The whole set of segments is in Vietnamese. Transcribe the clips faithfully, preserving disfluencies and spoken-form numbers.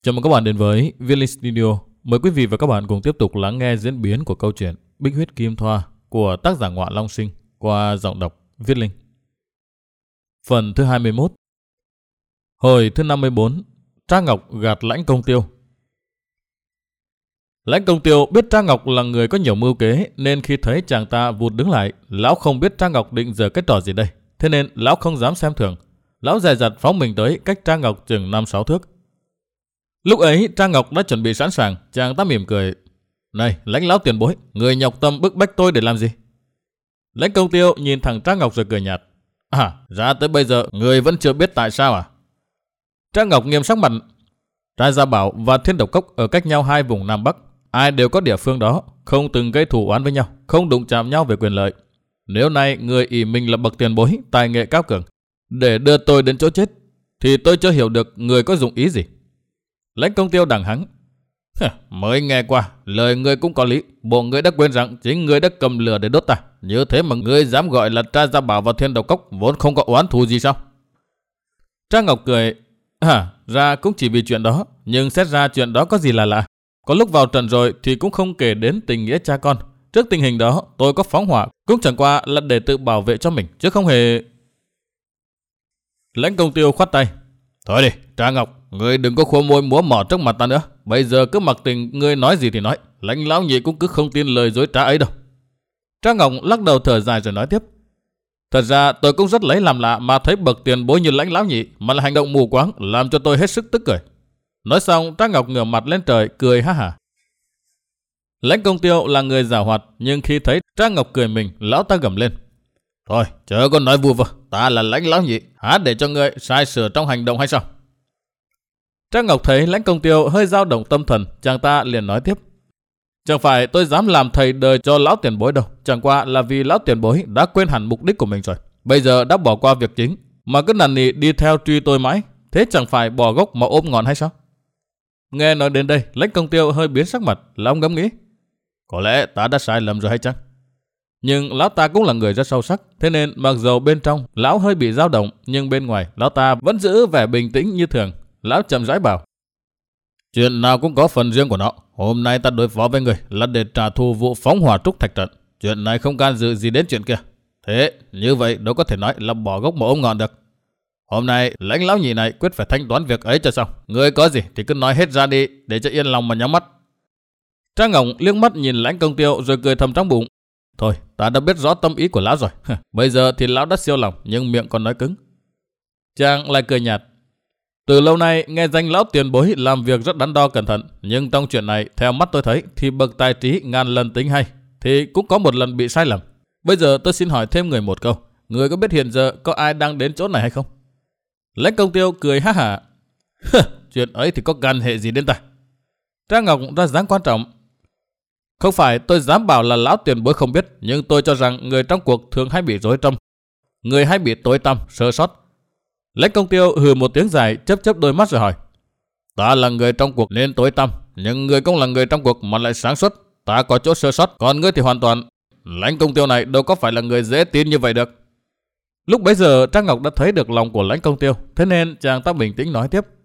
Chào mừng các bạn đến với Viết Linh Studio. Mời quý vị và các bạn cùng tiếp tục lắng nghe diễn biến của câu chuyện Bích Huyết Kim Thoa của tác giả Ngọa Long Sinh qua giọng đọc Viết Linh. Phần thứ hai mươi mốt. Hồi thứ năm mươi bốn. Trang Ngọc gạt Lãnh Công Tiêu. Lãnh Công Tiêu biết Trang Ngọc là người có nhiều mưu kế, nên khi thấy chàng ta vụt đứng lại, lão không biết Trang Ngọc định giở cái trò gì đây, thế nên lão không dám xem thường. Lão dè dặt phóng mình tới cách Trang Ngọc chừng năm sáu thước. Lúc ấy Trang Ngọc đã chuẩn bị sẵn sàng, chàng ta mỉm cười. Này Lãnh lão tiền bối, người nhọc tâm bức bách tôi để làm gì? Lãnh Công Tiêu nhìn thẳng Trang Ngọc rồi cười nhạt. À, ra tới bây giờ người vẫn chưa biết tại sao à? Trang Ngọc nghiêm sắc mặt. Trai Gia Bảo và Thiên Độc Cốc ở cách nhau hai vùng Nam Bắc, ai đều có địa phương đó, không từng gây thù oán với nhau, không đụng chạm nhau về quyền lợi. Nếu nay người ỷ mình là bậc tiền bối, tài nghệ cao cường, để đưa tôi đến chỗ chết, thì tôi chưa hiểu được người có dụng ý gì. Lãnh Công Tiêu đằng hắng. Mới nghe qua, lời người cũng có lý. Bộ người đã quên rằng chính người đã cầm lửa để đốt ta. Như thế mà người dám gọi là Trai Gia Bảo và Thiên Độc Cốc vốn không có oán thù gì sao? Trang Ngọc cười. À, ra cũng chỉ vì chuyện đó. Nhưng xét ra chuyện đó có gì là lạ. Có lúc vào trận rồi thì cũng không kể đến tình nghĩa cha con. Trước tình hình đó tôi có phóng hỏa cũng chẳng qua là để tự bảo vệ cho mình, chứ không hề... Lãnh Công Tiêu khoát tay. Thôi đi, Trang Ngọc, ngươi đừng có khua môi múa mỏ trước mặt ta nữa. Bây giờ cứ mặc tình ngươi nói gì thì nói. Lãnh lão nhị cũng cứ không tin lời dối trá ấy đâu. Trang Ngọc lắc đầu thở dài rồi nói tiếp. Thật ra tôi cũng rất lấy làm lạ mà thấy bậc tiền bối như Lãnh lão nhị mà là hành động mù quáng, làm cho tôi hết sức tức cười. Nói xong Trang Ngọc ngửa mặt lên trời cười ha hả. Lãnh Công Tiêu là người giàu hoạt, nhưng khi thấy Trang Ngọc cười mình, lão ta gầm lên. Thôi, chớ có nói vu vơ, ta là Lãnh lão nhị, há để cho ngươi sai sửa trong hành động hay sao? Trang Ngọc thấy Lãnh Công Tiêu hơi dao động tâm thần, chàng ta liền nói tiếp. Chẳng phải tôi dám làm thầy đời cho lão tiền bối đâu, chẳng qua là vì lão tiền bối đã quên hẳn mục đích của mình rồi. Bây giờ đã bỏ qua việc chính, mà cứ nằn nỉ đi theo truy tôi mãi, thế chẳng phải bỏ gốc mà ôm ngọn hay sao? Nghe nói đến đây, Lãnh Công Tiêu hơi biến sắc mặt, lão ngẫm nghĩ. Có lẽ ta đã sai lầm rồi hay chăng? Nhưng lão ta cũng là người rất sâu sắc, thế nên mặc dù bên trong lão hơi bị dao động, nhưng bên ngoài lão ta vẫn giữ vẻ bình tĩnh như thường. Lão chậm rãi bảo. Chuyện nào cũng có phần riêng của nó. Hôm nay ta đối phó với người là để trả thù vụ phóng hỏa trúc thạch trận. Chuyện này không can dự gì đến chuyện kia. Thế như vậy đâu có thể nói là bỏ gốc mà ôm ngọn được. Hôm nay Lãnh lão nhị này quyết phải thanh toán việc ấy cho xong. Người có gì thì cứ nói hết ra đi, để cho yên lòng mà nhắm mắt. Trang Ngọc liếc mắt nhìn Lãnh Công Tiêu rồi cười thầm trong bụng. Thôi, ta đã biết rõ tâm ý của lão rồi. Bây giờ thì lão đã siêu lòng, nhưng miệng còn nói cứng. Chàng lại cười nhạt. Từ lâu nay nghe danh lão tiền bối làm việc rất đắn đo cẩn thận, nhưng trong chuyện này theo mắt tôi thấy thì bậc tài trí ngàn lần tính hay, thì cũng có một lần bị sai lầm. Bây giờ tôi xin hỏi thêm người một câu, người có biết hiện giờ có ai đang đến chỗ này hay không? Lãnh Công Tiêu cười ha hả. Chuyện ấy thì có can hệ gì đến ta? Trang Ngọc ra dáng quan trọng. Không phải tôi dám bảo là lão tiền bối không biết, nhưng tôi cho rằng người trong cuộc thường hay bị rối trong, người hay bị tối tăm, sơ sót. Lãnh Công Tiêu hừ một tiếng dài, chớp chớp đôi mắt rồi hỏi. Ta là người trong cuộc nên tối tăm, nhưng người cũng là người trong cuộc mà lại sáng suốt. Ta có chỗ sơ sót, còn ngươi thì hoàn toàn. Lãnh Công Tiêu này đâu có phải là người dễ tin như vậy được. Lúc bấy giờ Trang Ngọc đã thấy được lòng của Lãnh Công Tiêu, thế nên chàng ta bình tĩnh nói tiếp.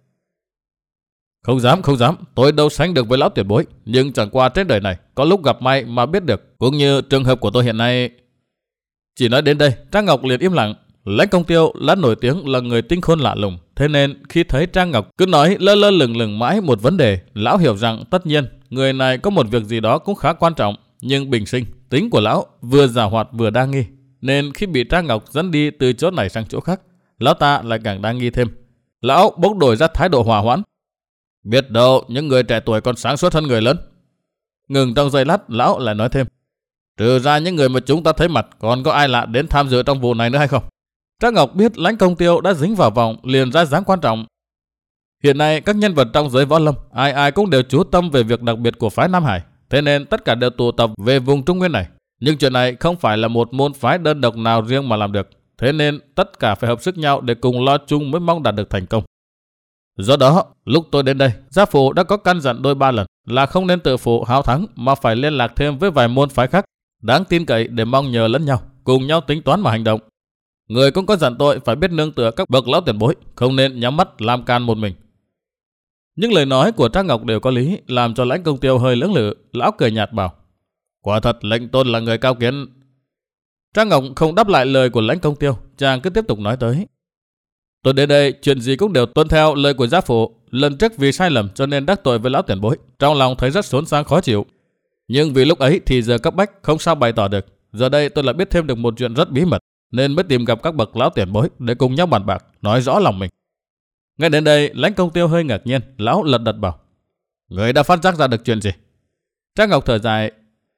Không dám, không dám, tôi đâu sánh được với lão tiền bối, nhưng chẳng qua trên đời này có lúc gặp may mà biết được, cũng như trường hợp của tôi hiện nay. Chỉ nói đến đây, Trang Ngọc liền im lặng. Lãnh Công Tiêu đã nổi tiếng là người tinh khôn lạ lùng, thế nên khi thấy Trang Ngọc cứ nói lơ lơ lửng lửng mãi một vấn đề, lão hiểu rằng tất nhiên người này có một việc gì đó cũng khá quan trọng, nhưng bình sinh tính của lão vừa giàu hoạt vừa đa nghi, nên khi bị Trang Ngọc dẫn đi từ chỗ này sang chỗ khác, lão ta lại càng đa nghi thêm. Lão bỗng đổi ra thái độ hòa hoãn. Biết đâu những người trẻ tuổi còn sáng suốt hơn người lớn. Ngừng trong giây lát, lão lại nói thêm. Trừ ra những người mà chúng ta thấy mặt, còn có ai lạ đến tham dự trong vụ này nữa hay không? Trang Ngọc biết Lãnh Công Tiêu đã dính vào vòng, liền ra dáng quan trọng. Hiện nay các nhân vật trong giới võ lâm, ai ai cũng đều chú tâm về việc đặc biệt của phái Nam Hải, thế nên tất cả đều tụ tập về vùng Trung Nguyên này. Nhưng chuyện này không phải là một môn phái đơn độc nào riêng mà làm được, thế nên tất cả phải hợp sức nhau để cùng lo chung mới mong đạt được thành công. Do đó, lúc tôi đến đây, gia phụ đã có căn dặn đôi ba lần là không nên tự phụ háo thắng mà phải liên lạc thêm với vài môn phái khác đáng tin cậy để mong nhờ lẫn nhau, cùng nhau tính toán mà hành động. Người cũng có dặn tôi phải biết nương tựa các bậc lão tiền bối, không nên nhắm mắt làm can một mình. Những lời nói của Trang Ngọc đều có lý, làm cho Lãnh Công Tiêu hơi lưỡng lự. Lão cười nhạt bảo: quả thật lệnh tôn là người cao kiến. Trang Ngọc không đáp lại lời của Lãnh Công Tiêu, chàng cứ tiếp tục nói tới: tôi đến đây chuyện gì cũng đều tuân theo lời của gia phụ. Lần trước vì sai lầm cho nên đắc tội với lão tiền bối, trong lòng thấy rất xốn sang khó chịu. Nhưng vì lúc ấy thì giờ cấp bách không sao bày tỏ được. Giờ đây tôi lại biết thêm được một chuyện rất bí mật, nên mới tìm gặp các bậc lão tiền bối để cùng nhau bàn bạc, nói rõ lòng mình. Ngay đến đây, Lãnh Công Tiêu hơi ngạc nhiên, lão lật đật bảo: người đã phát giác ra được chuyện gì? Trang Ngọc thở dài: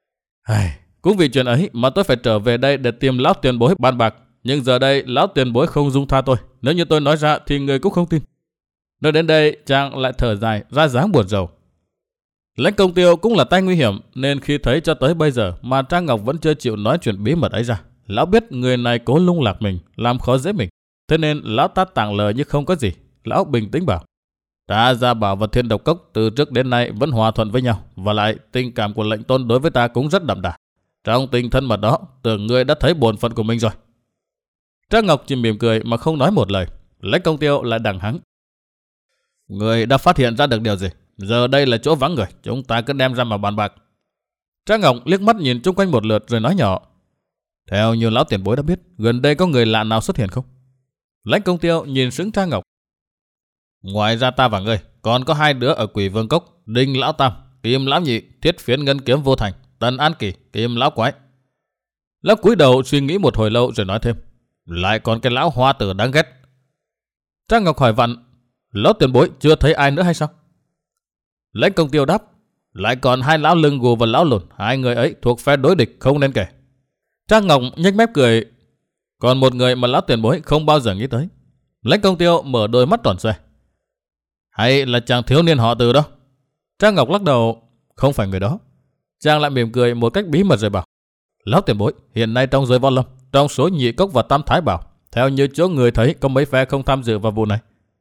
cũng vì chuyện ấy mà tôi phải trở về đây để tìm lão tiền bối bàn bạc. Nhưng giờ đây lão tiền bối không dung tha tôi, nếu như tôi nói ra thì người cũng không tin. Nói đến đây, chàng lại thở dài ra dáng buồn rầu. Lãnh Công Tiêu cũng là tay nguy hiểm, nên khi thấy cho tới bây giờ mà Trang Ngọc vẫn chưa chịu nói chuyện bí mật ấy ra, lão biết người này cố lung lạc mình, làm khó dễ mình. Thế nên lão ta tặng lời như không có gì. Lão bình tĩnh bảo: ta Gia Bảo và Thiên Độc Cốc từ trước đến nay vẫn hòa thuận với nhau, và lại tình cảm của lệnh tôn đối với ta cũng rất đậm đà. Trong tình thân mật đó, tưởng ngươi đã thấy bổn phận của mình rồi. Trang Ngọc chỉ mỉm cười mà không nói một lời. Lãnh Công Tiêu lại đằng hắng: người đã phát hiện ra được điều gì? Giờ đây là chỗ vắng người, chúng ta cứ đem ra mà bàn bạc. Trang Ngọc liếc mắt nhìn chung quanh một lượt rồi nói nhỏ: theo như lão tiền bối đã biết, gần đây có người lạ nào xuất hiện không? Lãnh Công Tiêu nhìn sững Trang Ngọc: ngoài ra ta và ngươi, còn có hai đứa ở Quỷ Vương Cốc, Đinh Lão Tam, Kim Lão Nhị, Thiết Phiến Ngân Kiếm Vô Thành, Tần An Kỳ, Kim Lão Quái. Lão cúi đầu suy nghĩ một hồi lâu rồi nói thêm: lại còn cái lão hoa tử đáng ghét. Trang Ngọc hỏi vặn: lão tiền bối chưa thấy ai nữa hay sao? Lãnh Công Tiêu đáp: lại còn hai lão lưng gù và lão lùn, hai người ấy thuộc phe đối địch không nên kể. Trang Ngọc nhếch mép cười: còn một người mà lão tiền bối không bao giờ nghĩ tới. Lãnh Công Tiêu mở đôi mắt tròn xoe: hay là chàng thiếu niên họ Từ đó? Trang Ngọc lắc đầu: không phải người đó. Chàng lại mỉm cười một cách bí mật rồi bảo: lão tiền bối, hiện nay trong giới võ lâm, trong số Nhị Cốc và Tam Thái Bảo, theo như chỗ người thấy có mấy phe không tham dự vào vụ này.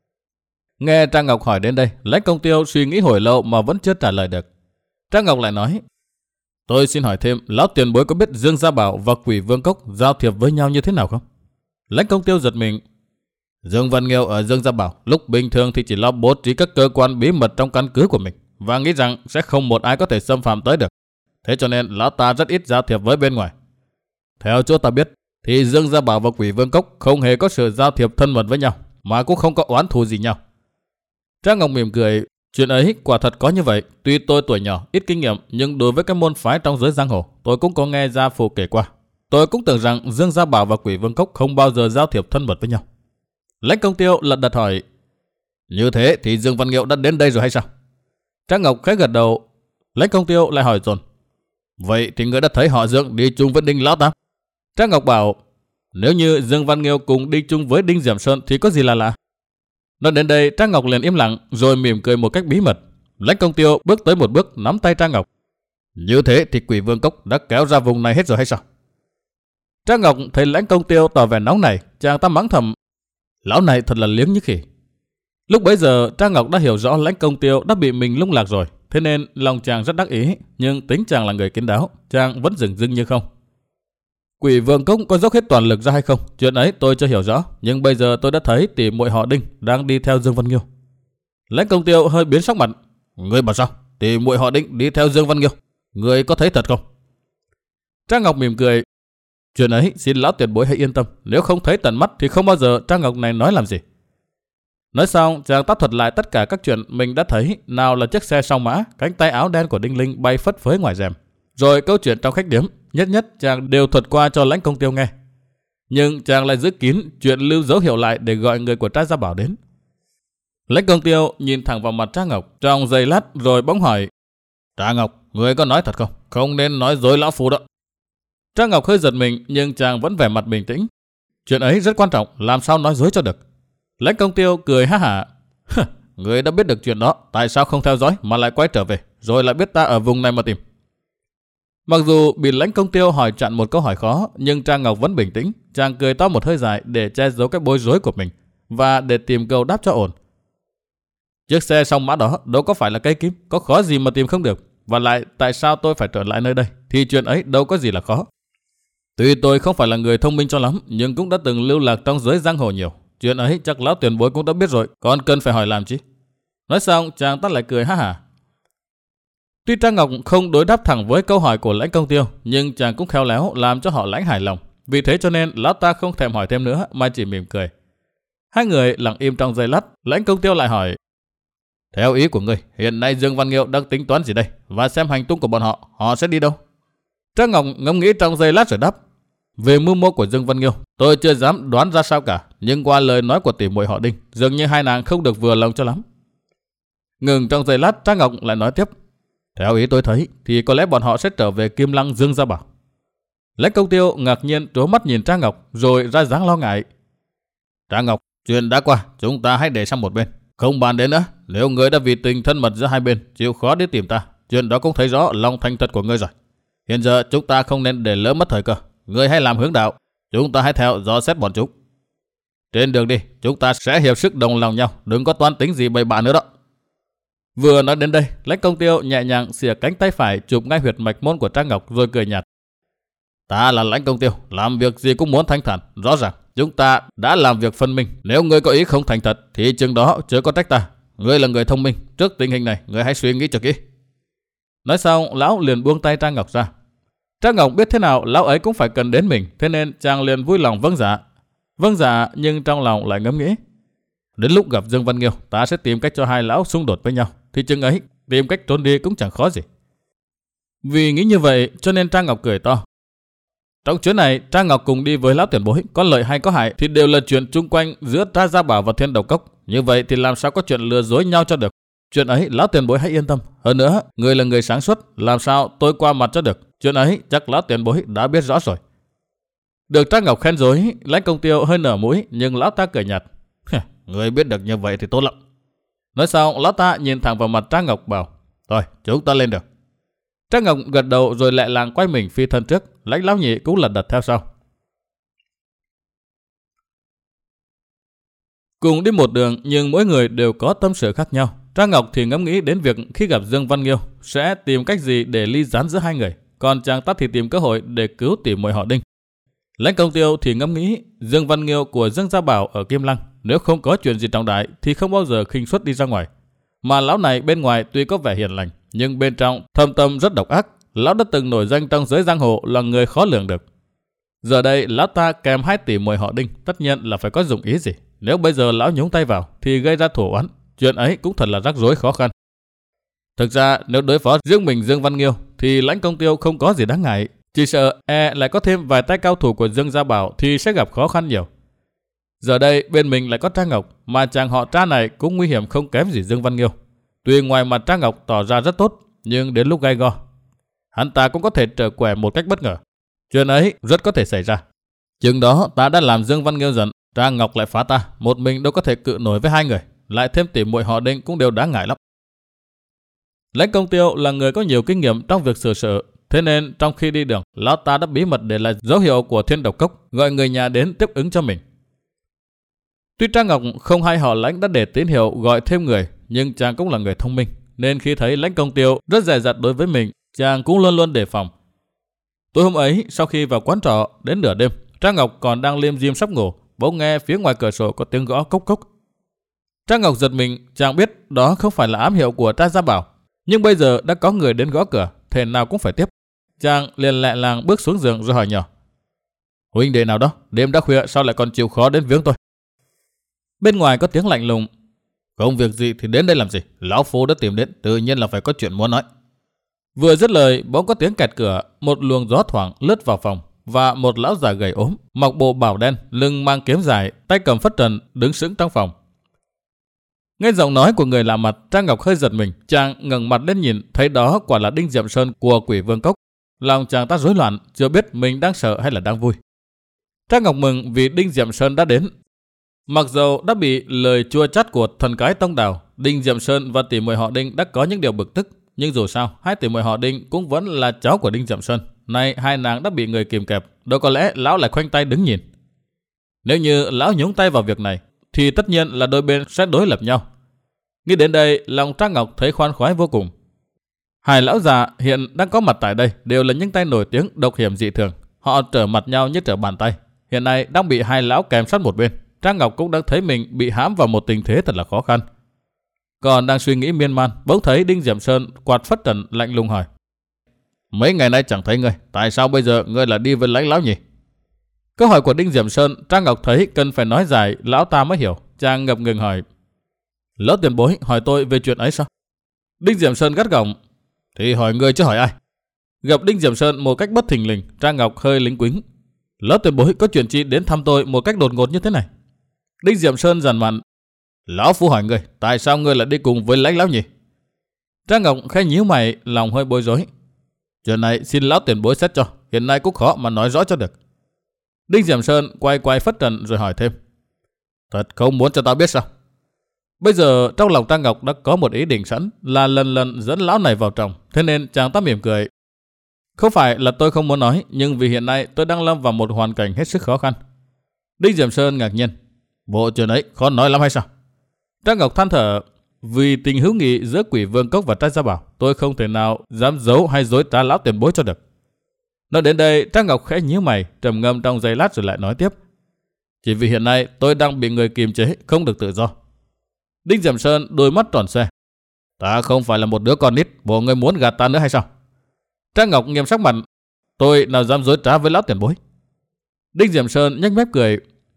Nghe Trang Ngọc hỏi đến đây, Lãnh Công Tiêu suy nghĩ hồi lâu mà vẫn chưa trả lời được. Trang Ngọc lại nói: tôi xin hỏi thêm, lão tiền bối có biết Dương Gia Bảo và Quỷ Vương Cốc giao thiệp với nhau như thế nào không? Lãnh Công Tiêu giật mình: Dương Văn Nghiêu ở Dương Gia Bảo lúc bình thường thì chỉ lo bố trí các cơ quan bí mật trong căn cứ của mình và nghĩ rằng sẽ không một ai có thể xâm phạm tới được. Thế cho nên lão ta rất ít giao thiệp với bên ngoài. Theo chỗ ta biết thì Dương Gia Bảo và Quỷ Vương Cốc không hề có sự giao thiệp thân mật với nhau, mà cũng không có oán thù gì nhau. Trang Ngọc mỉm cười: chuyện ấy quả thật có như vậy. Tuy tôi tuổi nhỏ, ít kinh nghiệm, nhưng đối với các môn phái trong giới giang hồ, tôi cũng có nghe gia phụ kể qua. Tôi cũng tưởng rằng Dương Gia Bảo và Quỷ Vương Cốc không bao giờ giao thiệp thân mật với nhau. Lãnh Công Tiêu lật đật hỏi: như thế thì Dương Văn Nghiêu đã đến đây rồi hay sao? Trang Ngọc khẽ gật đầu. Lãnh Công Tiêu lại hỏi dồn: vậy thì ngươi đã thấy họ Dương đi chung với Đinh Lão Tam? Trang Ngọc bảo: nếu như Dương Văn Nghiêu cùng đi chung với Đinh Diệm Sơn thì có gì là lạ? Nói đến đây, Trang Ngọc liền im lặng rồi mỉm cười một cách bí mật. Lãnh Công Tiêu bước tới một bước nắm tay Trang Ngọc: như thế thì Quỷ Vương Cốc đã kéo ra vùng này hết rồi hay sao? Trang Ngọc thấy Lãnh Công Tiêu tỏ vẻ nóng này, chàng ta mắng thầm: lão này thật là liếng như khỉ. Lúc bấy giờ Trang Ngọc đã hiểu rõ Lãnh Công Tiêu đã bị mình lung lạc rồi, thế nên lòng chàng rất đắc ý, nhưng tính chàng là người kín đáo, chàng vẫn dửng dưng như không. Quỷ Vương Cốc có dốc hết toàn lực ra hay không, chuyện ấy tôi chưa hiểu rõ, nhưng bây giờ tôi đã thấy tỷ muội họ Đinh đang đi theo Dương Văn Nghiêu. Lãnh Công Tiêu hơi biến sắc mặt: ngươi bảo sao? Tỷ muội họ Đinh đi theo Dương Văn Nghiêu, ngươi có thấy thật không? Trang Ngọc mỉm cười: chuyện ấy xin lão tiền bối hãy yên tâm, nếu không thấy tận mắt thì không bao giờ Trang Ngọc này nói làm gì. Nói xong, chàng tác thuật lại tất cả các chuyện mình đã thấy, nào là chiếc xe song mã, cánh tay áo đen của Đinh Linh bay phất phới ngoài rèm, rồi câu chuyện trong khách điếm, nhất nhất chàng đều thuật qua cho Lãnh Công Tiêu nghe. Nhưng chàng lại giữ kín chuyện lưu dấu hiệu lại để gọi người của Trác Gia Bảo đến. Lãnh Công Tiêu nhìn thẳng vào mặt Trang Ngọc trong giây lát rồi bỗng hỏi: Trang Ngọc, người có nói thật không? Không nên nói dối lão phu đó. Trang Ngọc hơi giật mình, nhưng chàng vẫn vẻ mặt bình tĩnh. Chuyện ấy rất quan trọng, làm sao nói dối cho được? Lãnh Công Tiêu cười ha hả: người đã biết được chuyện đó, tại sao không theo dõi mà lại quay trở về, rồi lại biết ta ở vùng này mà tìm? Mặc dù bị Lãnh Công Tiêu hỏi chặn một câu hỏi khó, nhưng Trang Ngọc vẫn bình tĩnh. Chàng cười to một hơi dài để che giấu cái bối rối của mình và để tìm câu đáp cho ổn. Chiếc xe song mã đó đâu có phải là cây kim, có khó gì mà tìm không được. Và lại tại sao tôi phải trở lại nơi đây, thì chuyện ấy đâu có gì là khó. Tuy tôi không phải là người thông minh cho lắm, nhưng cũng đã từng lưu lạc trong giới giang hồ nhiều. Chuyện ấy chắc lão tiền bối cũng đã biết rồi, còn cần phải hỏi làm chi? Nói xong chàng ta lại cười ha hả. Tuy Trang Ngọc không đối đáp thẳng với câu hỏi của Lãnh Công Tiêu, nhưng chàng cũng khéo léo làm cho họ Lãnh hài lòng. Vì thế cho nên lão ta không thèm hỏi thêm nữa mà chỉ mỉm cười. Hai người lặng im trong giây lát, Lãnh Công Tiêu lại hỏi: Theo ý của ngươi, hiện nay Dương Văn Nghiêu đang tính toán gì đây? Và xem hành tung của bọn họ, họ sẽ đi đâu? Trang Ngọc ngẫm nghĩ trong giây lát rồi đáp: Về mưu mô của Dương Văn Nghiêu, tôi chưa dám đoán ra sao cả, nhưng qua lời nói của tỷ muội họ Đinh, dường như hai nàng không được vừa lòng cho lắm. Ngừng trong giây lát, Trang Ngọc lại nói tiếp: Theo ý tôi thấy, thì có lẽ bọn họ sẽ trở về Kim Lăng Dương Gia Bảo. Lãnh Công Tiêu ngạc nhiên trố mắt nhìn Trang Ngọc, rồi ra dáng lo ngại. Trang Ngọc, chuyện đã qua, chúng ta hãy để sang một bên, không bàn đến nữa. Nếu ngươi đã vì tình thân mật giữa hai bên chịu khó đến tìm ta, chuyện đó cũng thấy rõ lòng thành thật của ngươi rồi. Hiện giờ chúng ta không nên để lỡ mất thời cơ. Ngươi hãy làm hướng đạo, chúng ta hãy theo dò xét bọn chúng. Trên đường đi, chúng ta sẽ hiệp sức đồng lòng nhau, đừng có toán tính gì bậy bạ nữa đó. Vừa nói đến đây, Lãnh Công Tiêu nhẹ nhàng xìa cánh tay phải chụp ngay huyệt mạch môn của Trang Ngọc rồi cười nhạt. Ta là Lãnh Công Tiêu, làm việc gì cũng muốn thanh thản, rõ ràng chúng ta đã làm việc phân minh. Nếu ngươi có ý không thành thật thì chừng đó chớ có trách ta. Ngươi là người thông minh, trước tình hình này ngươi hãy suy nghĩ cho kỹ. Nói xong, lão liền buông tay Trang Ngọc ra. Trang Ngọc biết thế nào lão ấy cũng phải cần đến mình, thế nên chàng liền vui lòng vâng dạ. Vâng dạ, nhưng trong lòng lại ngẫm nghĩ: Đến lúc gặp Dương Văn Nghiêu, ta sẽ tìm cách cho hai lão xung đột với nhau, thì chừng ấy tìm cách trốn đi cũng chẳng khó gì. Vì nghĩ như vậy cho nên Trang Ngọc cười to. Trong chuyến này, Trang Ngọc cùng đi với lão tiền bối, có lợi hay có hại thì đều là chuyện chung quanh giữa Tra Gia Bảo và Thiên Độc Cốc. Như vậy thì làm sao có chuyện lừa dối nhau cho được. Chuyện ấy lão tiền bối hãy yên tâm. Hơn nữa, người là người sáng suốt, làm sao tôi qua mặt cho được. Chuyện ấy chắc lão tiền bối đã biết rõ rồi. Được Trang Ngọc khen dối, Lãnh Công Tiêu hơi nở mũi, nhưng lão ta cười nhạt. Người biết được như vậy thì tốt lắm. Nói xong, lão ta nhìn thẳng vào mặt Trang Ngọc bảo: Thôi, chúng ta lên được. Trang Ngọc gật đầu rồi lại làng quay mình phi thân trước, Lãnh lão nhị cũng lật đật theo sau. Cùng đi một đường nhưng mỗi người đều có tâm sự khác nhau. Trang Ngọc thì ngẫm nghĩ đến việc khi gặp Dương Văn Nghiêu sẽ tìm cách gì để ly gián giữa hai người, còn chàng ta thì tìm cơ hội để cứu tỷ muội họ Đinh. Lãnh Công Tiêu thì ngẫm nghĩ Dương Văn Nghiêu của Dương Gia Bảo ở Kim Lăng, nếu không có chuyện gì trọng đại thì không bao giờ khinh suất đi ra ngoài. Mà lão này bên ngoài tuy có vẻ hiền lành, nhưng bên trong thâm tâm rất độc ác. Lão đã từng nổi danh trong giới giang hồ là người khó lường được. Giờ đây lão ta kèm hai tỷ muội họ Đinh, tất nhiên là phải có dụng ý gì. Nếu bây giờ lão nhúng tay vào thì gây ra thù oán, chuyện ấy cũng thật là rắc rối khó khăn. Thực ra nếu đối phó riêng mình Dương Văn Nghiêu thì Lãnh Công Tiêu không có gì đáng ngại, chỉ sợ e lại có thêm vài tay cao thủ của Dương Gia Bảo thì sẽ gặp khó khăn nhiều. Giờ đây bên mình lại có Trang Ngọc, mà chàng họ Tra này cũng nguy hiểm không kém gì Dương Văn Nghiêu. Tuy ngoài mặt Trang Ngọc tỏ ra rất tốt, nhưng đến lúc gay go, hắn ta cũng có thể trở quẻ một cách bất ngờ. Chuyện ấy rất có thể xảy ra. Chừng đó ta đã làm Dương Văn Nghiêu giận, Trang Ngọc lại phá ta, một mình đâu có thể cự nổi với hai người, lại thêm tỷ muội họ Đinh cũng đều đáng ngại lắm. Lãnh Công Tiêu là người có nhiều kinh nghiệm trong việc xử sự, thế nên trong khi đi đường, lão ta đã bí mật để lại dấu hiệu của Thiên Độc Cốc, gọi người nhà đến tiếp ứng cho mình. Tuy Trang Ngọc không hay họ Lãnh đã để tín hiệu gọi thêm người, nhưng chàng cũng là người thông minh, nên khi thấy Lãnh Công Tiêu rất dè dặt đối với mình, chàng cũng luôn luôn đề phòng. Tối hôm ấy, sau khi vào quán trọ đến nửa đêm, Trang Ngọc còn đang liêm diêm sắp ngủ, bỗng nghe phía ngoài cửa sổ có tiếng gõ cốc cốc. Trang Ngọc giật mình, chàng biết đó không phải là ám hiệu của Tra Gia Bảo, nhưng bây giờ đã có người đến gõ cửa, thể nào cũng phải tiếp. Chàng liền lẹ làng bước xuống giường rồi hỏi nhỏ: Huynh đệ nào đó, đêm đã khuya sao lại còn chịu khó đến viếng tôi? Bên ngoài có tiếng lạnh lùng: Không việc gì thì đến đây làm gì, lão phu đã tìm đến, tự nhiên là phải có chuyện muốn nói. Vừa dứt lời, bỗng có tiếng kẹt cửa, một luồng gió thoảng lướt vào phòng và một lão già gầy ốm, mặc bộ bào đen, lưng mang kiếm dài, tay cầm phất trần, đứng sững trong phòng. Nghe giọng nói của người lạ mặt, Trang Ngọc hơi giật mình, chàng ngẩng mặt lên nhìn, thấy đó quả là Đinh Diệm Sơn của Quỷ Vương Cốc. Lòng chàng ta rối loạn, chưa biết mình đang sợ hay là đang vui. Trang Ngọc mừng vì Đinh Diệm Sơn đã đến. Mặc dầu đã bị lời chua chát của thần cái Tông Đào, Đinh Diệm Sơn và tỷ muội họ Đinh đã có những điều bực tức, nhưng dù sao hai tỷ muội họ Đinh cũng vẫn là cháu của Đinh Diệm Sơn. Nay hai nàng đã bị người kìm kẹp, đâu có lẽ lão lại khoanh tay đứng nhìn. Nếu như lão nhúng tay vào việc này thì tất nhiên là đôi bên sẽ đối lập nhau. Nghĩ đến đây, lòng Trang Ngọc thấy khoan khoái vô cùng. Hai lão già hiện đang có mặt tại đây đều là những tay nổi tiếng độc hiểm dị thường. Họ trở mặt nhau như trở bàn tay. Hiện nay đang bị hai lão kèm sát một bên. Trang Ngọc cũng đang thấy mình bị hãm vào một tình thế thật là khó khăn. Còn đang suy nghĩ miên man, bỗng thấy Đinh Diệm Sơn quạt phất trần lạnh lùng hỏi: Mấy ngày nay chẳng thấy ngươi, tại sao bây giờ ngươi lại đi với Lãnh lão nhỉ? Câu hỏi của Đinh Diệm Sơn, Trang Ngọc thấy cần phải nói dài, lão ta mới hiểu. Chàng ngập ngừng hỏi: Lão tiền bối hỏi tôi về chuyện ấy sao? Đinh Diệm Sơn gắt gỏng: Thì hỏi ngươi chứ hỏi ai? Gặp Đinh Diệm Sơn một cách bất thình lình, Trang Ngọc hơi lính quính: Lão tiền bối có chuyện chi đến thăm tôi một cách đột ngột như thế này? Đinh Diệm Sơn dằn mặn: Lão phu hỏi ngươi, tại sao ngươi lại đi cùng với Lãnh lão nhỉ? Trang Ngọc khẽ nhíu mày, lòng hơi bối rối. Chuyện này xin lão tiền bối xét cho, hiện nay cũng khó mà nói rõ cho được. Đinh Diệm Sơn quay quay phất trần rồi hỏi thêm: Thật không muốn cho tao biết sao? Bây giờ trong lòng Trang Ngọc đã có một ý định sẵn là lần lần dẫn lão này vào trong, thế nên chàng ta mỉm cười: Không phải là tôi không muốn nói, nhưng vì hiện nay tôi đang lâm vào một hoàn cảnh hết sức khó khăn. Đinh Diệm Sơn ngạc nhiên: Bộ chuyện ấy khó nói lắm hay sao? Trang Ngọc than thở: Vì tình hữu nghị giữa Quỷ Vương Cốc và Trai Gia Bảo, tôi không thể nào dám giấu hay dối trá lão tiền bối cho được. Nói đến đây, Trang Ngọc khẽ nhíu mày, trầm ngâm trong giây lát rồi lại nói tiếp: Chỉ vì hiện nay tôi đang bị người kiềm chế, không được tự do. Đinh Diệm Sơn đôi mắt tròn xoe: Ta không phải là một đứa con nít, bộ ngươi muốn gạt ta nữa hay sao? Trang Ngọc nghiêm sắc mặt: Tôi nào dám dối trá với lão tiền bối. Đinh Diệm Sơn nhếch mép cười: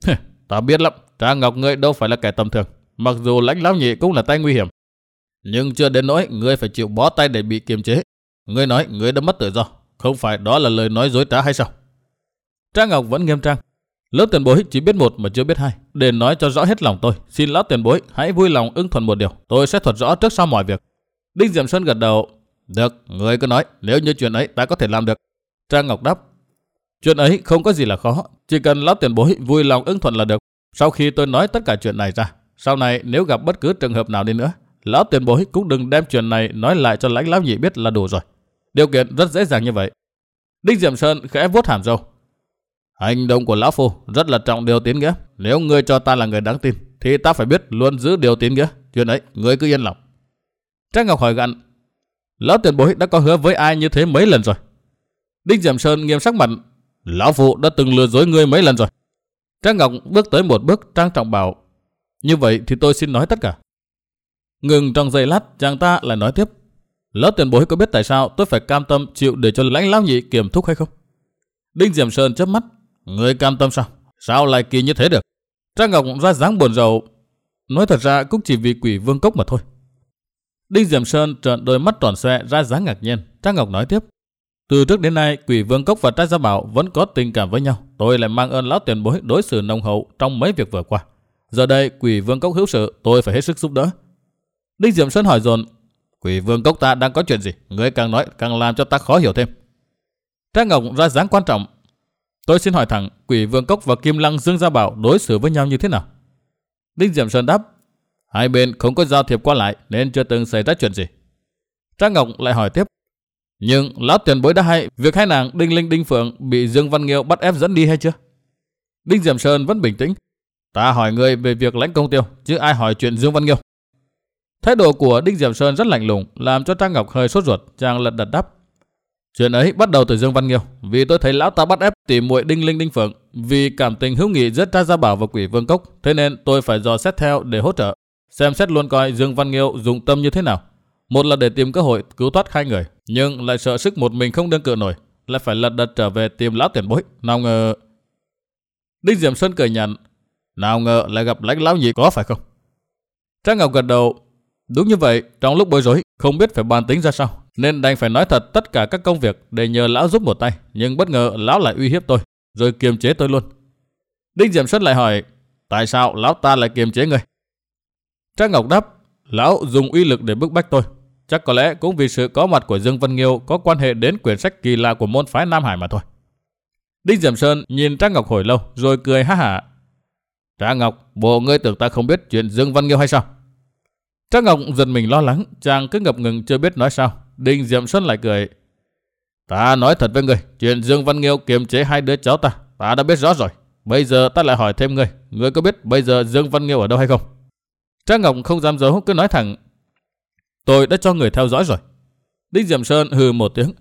Ta biết lắm, Trang Ngọc ngươi đâu phải là kẻ tầm thường. Mặc dù Lãnh lão nhị cũng là tay nguy hiểm, nhưng chưa đến nỗi ngươi phải chịu bó tay để bị kiềm chế. Ngươi nói ngươi đã mất tự do, không phải đó là lời nói dối trá hay sao? Trang Ngọc vẫn nghiêm trang: Lão tiền bối chỉ biết một mà chưa biết hai, để nói cho rõ hết lòng tôi, xin lão tiền bối hãy vui lòng ưng thuận một điều, tôi sẽ thuật rõ trước sau mọi việc. Đinh Diệm Sơn gật đầu: Được, ngươi cứ nói, nếu như chuyện ấy ta có thể làm được. Trang Ngọc đáp: Chuyện ấy không có gì là khó, chỉ cần lão tiền bối vui lòng ưng thuận là được. Sau khi tôi nói tất cả chuyện này ra, sau này nếu gặp bất cứ trường hợp nào đi nữa, lão tiền bối cũng đừng đem chuyện này nói lại cho Lãnh lão nhị biết là đủ rồi. Điều kiện rất dễ dàng như vậy. Đinh Diệm Sơn khẽ vuốt hàm râu: Hành động của lão phu rất là trọng điều tín nghĩa. Nếu ngươi cho ta là người đáng tin, thì ta phải biết luôn giữ điều tín nghĩa. Chuyện ấy ngươi cứ yên lòng. Trang Ngọc hỏi gặn: Lão tiền bối đã có hứa với ai như thế mấy lần rồi? Đinh Diệm Sơn nghiêm sắc mặt: Lão phu đã từng lừa dối ngươi mấy lần rồi. Trang Ngọc bước tới một bước, trang trọng bảo: Như vậy thì tôi xin nói tất cả. Ngừng trong giây lát, chàng ta lại nói tiếp: Lão tiền bối có biết tại sao tôi phải cam tâm chịu để cho Lãnh lão nhị kiềm thúc hay không? Đinh Diệm Sơn chớp mắt: Ngươi cam tâm sao? Sao lại kỳ như thế được? Trang Ngọc ra dáng buồn rầu: Nói thật ra cũng chỉ vì Quỷ Vương Cốc mà thôi. Đinh Diệm Sơn trợn đôi mắt tròn xoe ra dáng ngạc nhiên. Trang Ngọc nói tiếp: Từ trước đến nay Quỷ Vương Cốc và Trai Gia Bảo vẫn có tình cảm với nhau. Tôi lại mang ơn lão tiền bối đối xử nồng hậu trong mấy việc vừa qua. Giờ đây Quỷ Vương Cốc hữu sự, tôi phải hết sức giúp đỡ. Đinh Diệm Sơn hỏi dồn: Quỷ Vương Cốc ta đang có chuyện gì? Ngươi càng nói càng làm cho ta khó hiểu thêm. Trang Ngọc ra dáng quan trọng: Tôi xin hỏi thẳng, Quỷ Vương Cốc và Kim Lăng Dương Gia Bảo đối xử với nhau như thế nào? Đinh Diệm Sơn đáp: Hai bên không có giao thiệp qua lại nên chưa từng xảy ra chuyện gì. Trang Ngọc lại hỏi tiếp: Nhưng lão tiền bối đã hay việc hai nàng Đinh Linh Đinh Phượng bị Dương Văn Nghiêu bắt ép dẫn đi hay chưa? Đinh Diệm Sơn vẫn bình tĩnh: Ta hỏi ngươi về việc Lãnh Công Tiêu, chứ ai hỏi chuyện Dương Văn Nghiêu. Thái độ của Đinh Diệm Sơn rất lạnh lùng, làm cho Trang Ngọc hơi sốt ruột. Chàng lật đật đáp: Chuyện ấy bắt đầu từ Dương Văn Nghiêu, vì tôi thấy lão ta bắt ép tỉ muội Đinh Linh Đinh Phượng vì cảm tình hữu nghị giữa Trai Gia Bảo và Quỷ Vương Cốc, thế nên tôi phải dò xét theo để hỗ trợ, xem xét luôn coi Dương Văn Nghiêu dùng tâm như thế nào. Một là để tìm cơ hội cứu thoát hai người, nhưng lại sợ sức một mình không đương cự nổi, lại phải lật đật trở về tìm lão tiền bối. Nào ngờ... Đinh Diệm Sơn cười nhạt: Nào ngờ lại gặp Lãnh lão nhị có phải không? Trang Ngọc gật đầu: Đúng như vậy, trong lúc bối rối không biết phải bàn tính ra sao, nên đành phải nói thật tất cả các công việc để nhờ lão giúp một tay, nhưng bất ngờ lão lại uy hiếp tôi, rồi kiềm chế tôi luôn. Đinh Diệm Sơn lại hỏi: Tại sao lão ta lại kiềm chế người? Trang Ngọc đáp: Lão dùng uy lực để bức bách tôi, chắc có lẽ cũng vì sự có mặt của Dương Văn Nghiêu có quan hệ đến quyển sách kỳ lạ của môn phái Nam Hải mà thôi. Đinh Diệm Sơn nhìn Trang Ngọc hồi lâu rồi cười ha hả: Trang Ngọc, bộ ngươi tưởng ta không biết chuyện Dương Văn Nghiêu hay sao? Trang Ngọc giật mình lo lắng, chàng cứ ngập ngừng chưa biết nói sao. Đinh Diệm Sơn lại cười: Ta nói thật với ngươi, chuyện Dương Văn Nghiêu kiềm chế hai đứa cháu ta, ta đã biết rõ rồi. Bây giờ ta lại hỏi thêm ngươi, ngươi có biết bây giờ Dương Văn Nghiêu ở đâu hay không? Trang Ngọc không dám giấu, cứ nói thẳng: Tôi đã cho người theo dõi rồi. Đinh Diệm Sơn hừ một tiếng: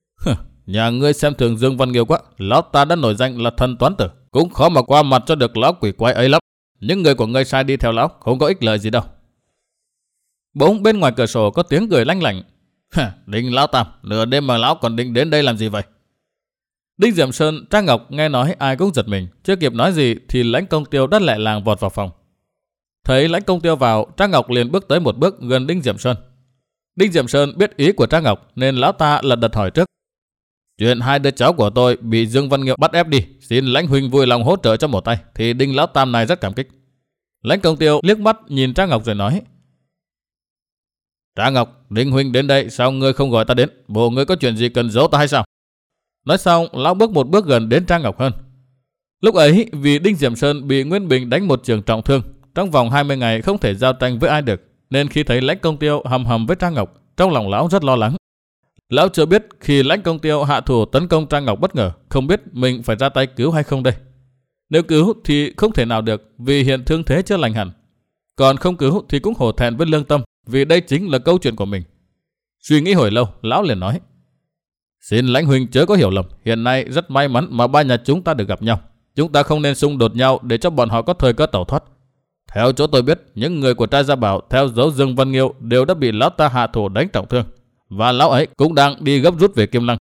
Nhà ngươi xem thường Dương Văn Nghiêu quá, lão ta đã nổi danh là thần toán tử, cũng khó mà qua mặt cho được lão quỷ quái ấy lắm. Những người của ngươi sai đi theo lão không có ích lợi gì đâu. Bỗng bên ngoài cửa sổ có tiếng cười lanh lảnh. Đinh lão Tam, nửa đêm mà lão còn định đến đây làm gì vậy? Đinh Diệm Sơn, Trang Ngọc nghe nói ai cũng giật mình, chưa kịp nói gì thì Lãnh Công Tiêu đã lẹ làng vọt vào phòng. Thấy Lãnh Công Tiêu vào, Trang Ngọc liền bước tới một bước gần Đinh Diệm Sơn. Đinh Diệm Sơn biết ý của Trang Ngọc nên lão ta lật đật hỏi trước. Chuyện hai đứa cháu của tôi bị Dương Văn Nghiêu bắt ép đi, xin Lãnh huynh vui lòng hỗ trợ cho một tay, thì Đinh lão Tam này rất cảm kích. Lãnh Công Tiêu liếc mắt nhìn Trang Ngọc rồi nói. Trang Ngọc, Đinh huynh đến đây, sao ngươi không gọi ta đến? Bộ ngươi có chuyện gì cần giấu ta hay sao? Nói xong, lão bước một bước gần đến Trang Ngọc hơn. Lúc ấy, vì Đinh Diệm Sơn bị Nguyễn Bình đánh một trường trọng thương, trong vòng hai mươi ngày không thể giao tranh với ai được, nên khi thấy Lãnh Công Tiêu hầm hầm với Trang Ngọc, trong lòng lão rất lo lắng. Lão chưa biết khi Lãnh Công Tiêu hạ thủ tấn công Trang Ngọc bất ngờ, không biết mình phải ra tay cứu hay không đây. Nếu cứu thì không thể nào được, vì hiện thương thế chưa lành hẳn. Còn không cứu thì cũng hổ thẹn với lương tâm, vì đây chính là câu chuyện của mình. Suy nghĩ hồi lâu, lão liền nói. Xin Lãnh huynh chớ có hiểu lầm, hiện nay rất may mắn mà ba nhà chúng ta được gặp nhau. Chúng ta không nên xung đột nhau để cho bọn họ có thời cơ tẩu thoát. Theo chỗ tôi biết, những người của trai Gia Bảo theo dấu Dương Văn Nghiêu đều đã bị lão ta hạ thủ đánh trọng thương, và lão ấy cũng đang đi gấp rút về Kim Lăng.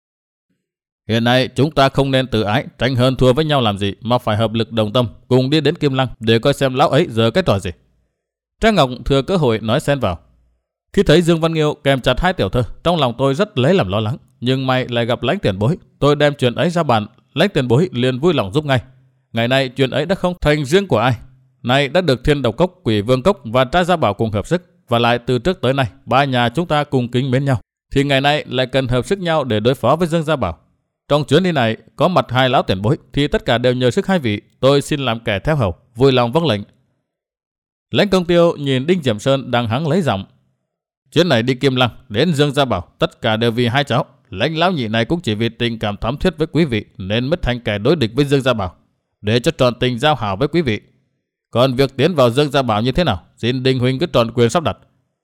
Hiện nay chúng ta không nên tự ái tranh hơn thua với nhau làm gì, mà phải hợp lực đồng tâm cùng đi đến Kim Lăng để coi xem lão ấy giờ cái trò gì. Trang Ngọc thừa cơ hội nói xen vào. Khi thấy Dương Văn Nghiêu kèm chặt hai tiểu thơ, trong lòng tôi rất lấy làm lo lắng, nhưng may lại gặp Lãnh tiền bối, tôi đem chuyện ấy ra bàn, Lãnh tiền bối liền vui lòng giúp ngay. Ngày nay chuyện ấy đã không thành riêng của ai, nay đã được Thiên Độc Cốc, Quỷ Vương Cốc và trai Gia Bảo cùng hợp sức, và lại từ trước tới nay ba nhà chúng ta cùng kính mến nhau, thì ngày nay lại cần hợp sức nhau để đối phó với Dương Gia Bảo. Trong chuyến đi này có mặt hai lão tiền bối thì tất cả đều nhờ sức hai vị, tôi xin làm kẻ theo hầu, vui lòng vâng lệnh. Lãnh Công Tiêu nhìn Đinh Diệm Sơn đang hắng lấy giọng. Chuyến này đi Kim Lăng đến Dương Gia Bảo tất cả đều vì hai cháu. Lãnh lão nhị này cũng chỉ vì tình cảm thắm thiết với quý vị nên mới thành kẻ đối địch với Dương Gia Bảo, để cho tròn tình giao hảo với quý vị. Còn việc tiến vào Dương Gia Bảo như thế nào, xin Đinh huynh cứ tròn quyền sắp đặt.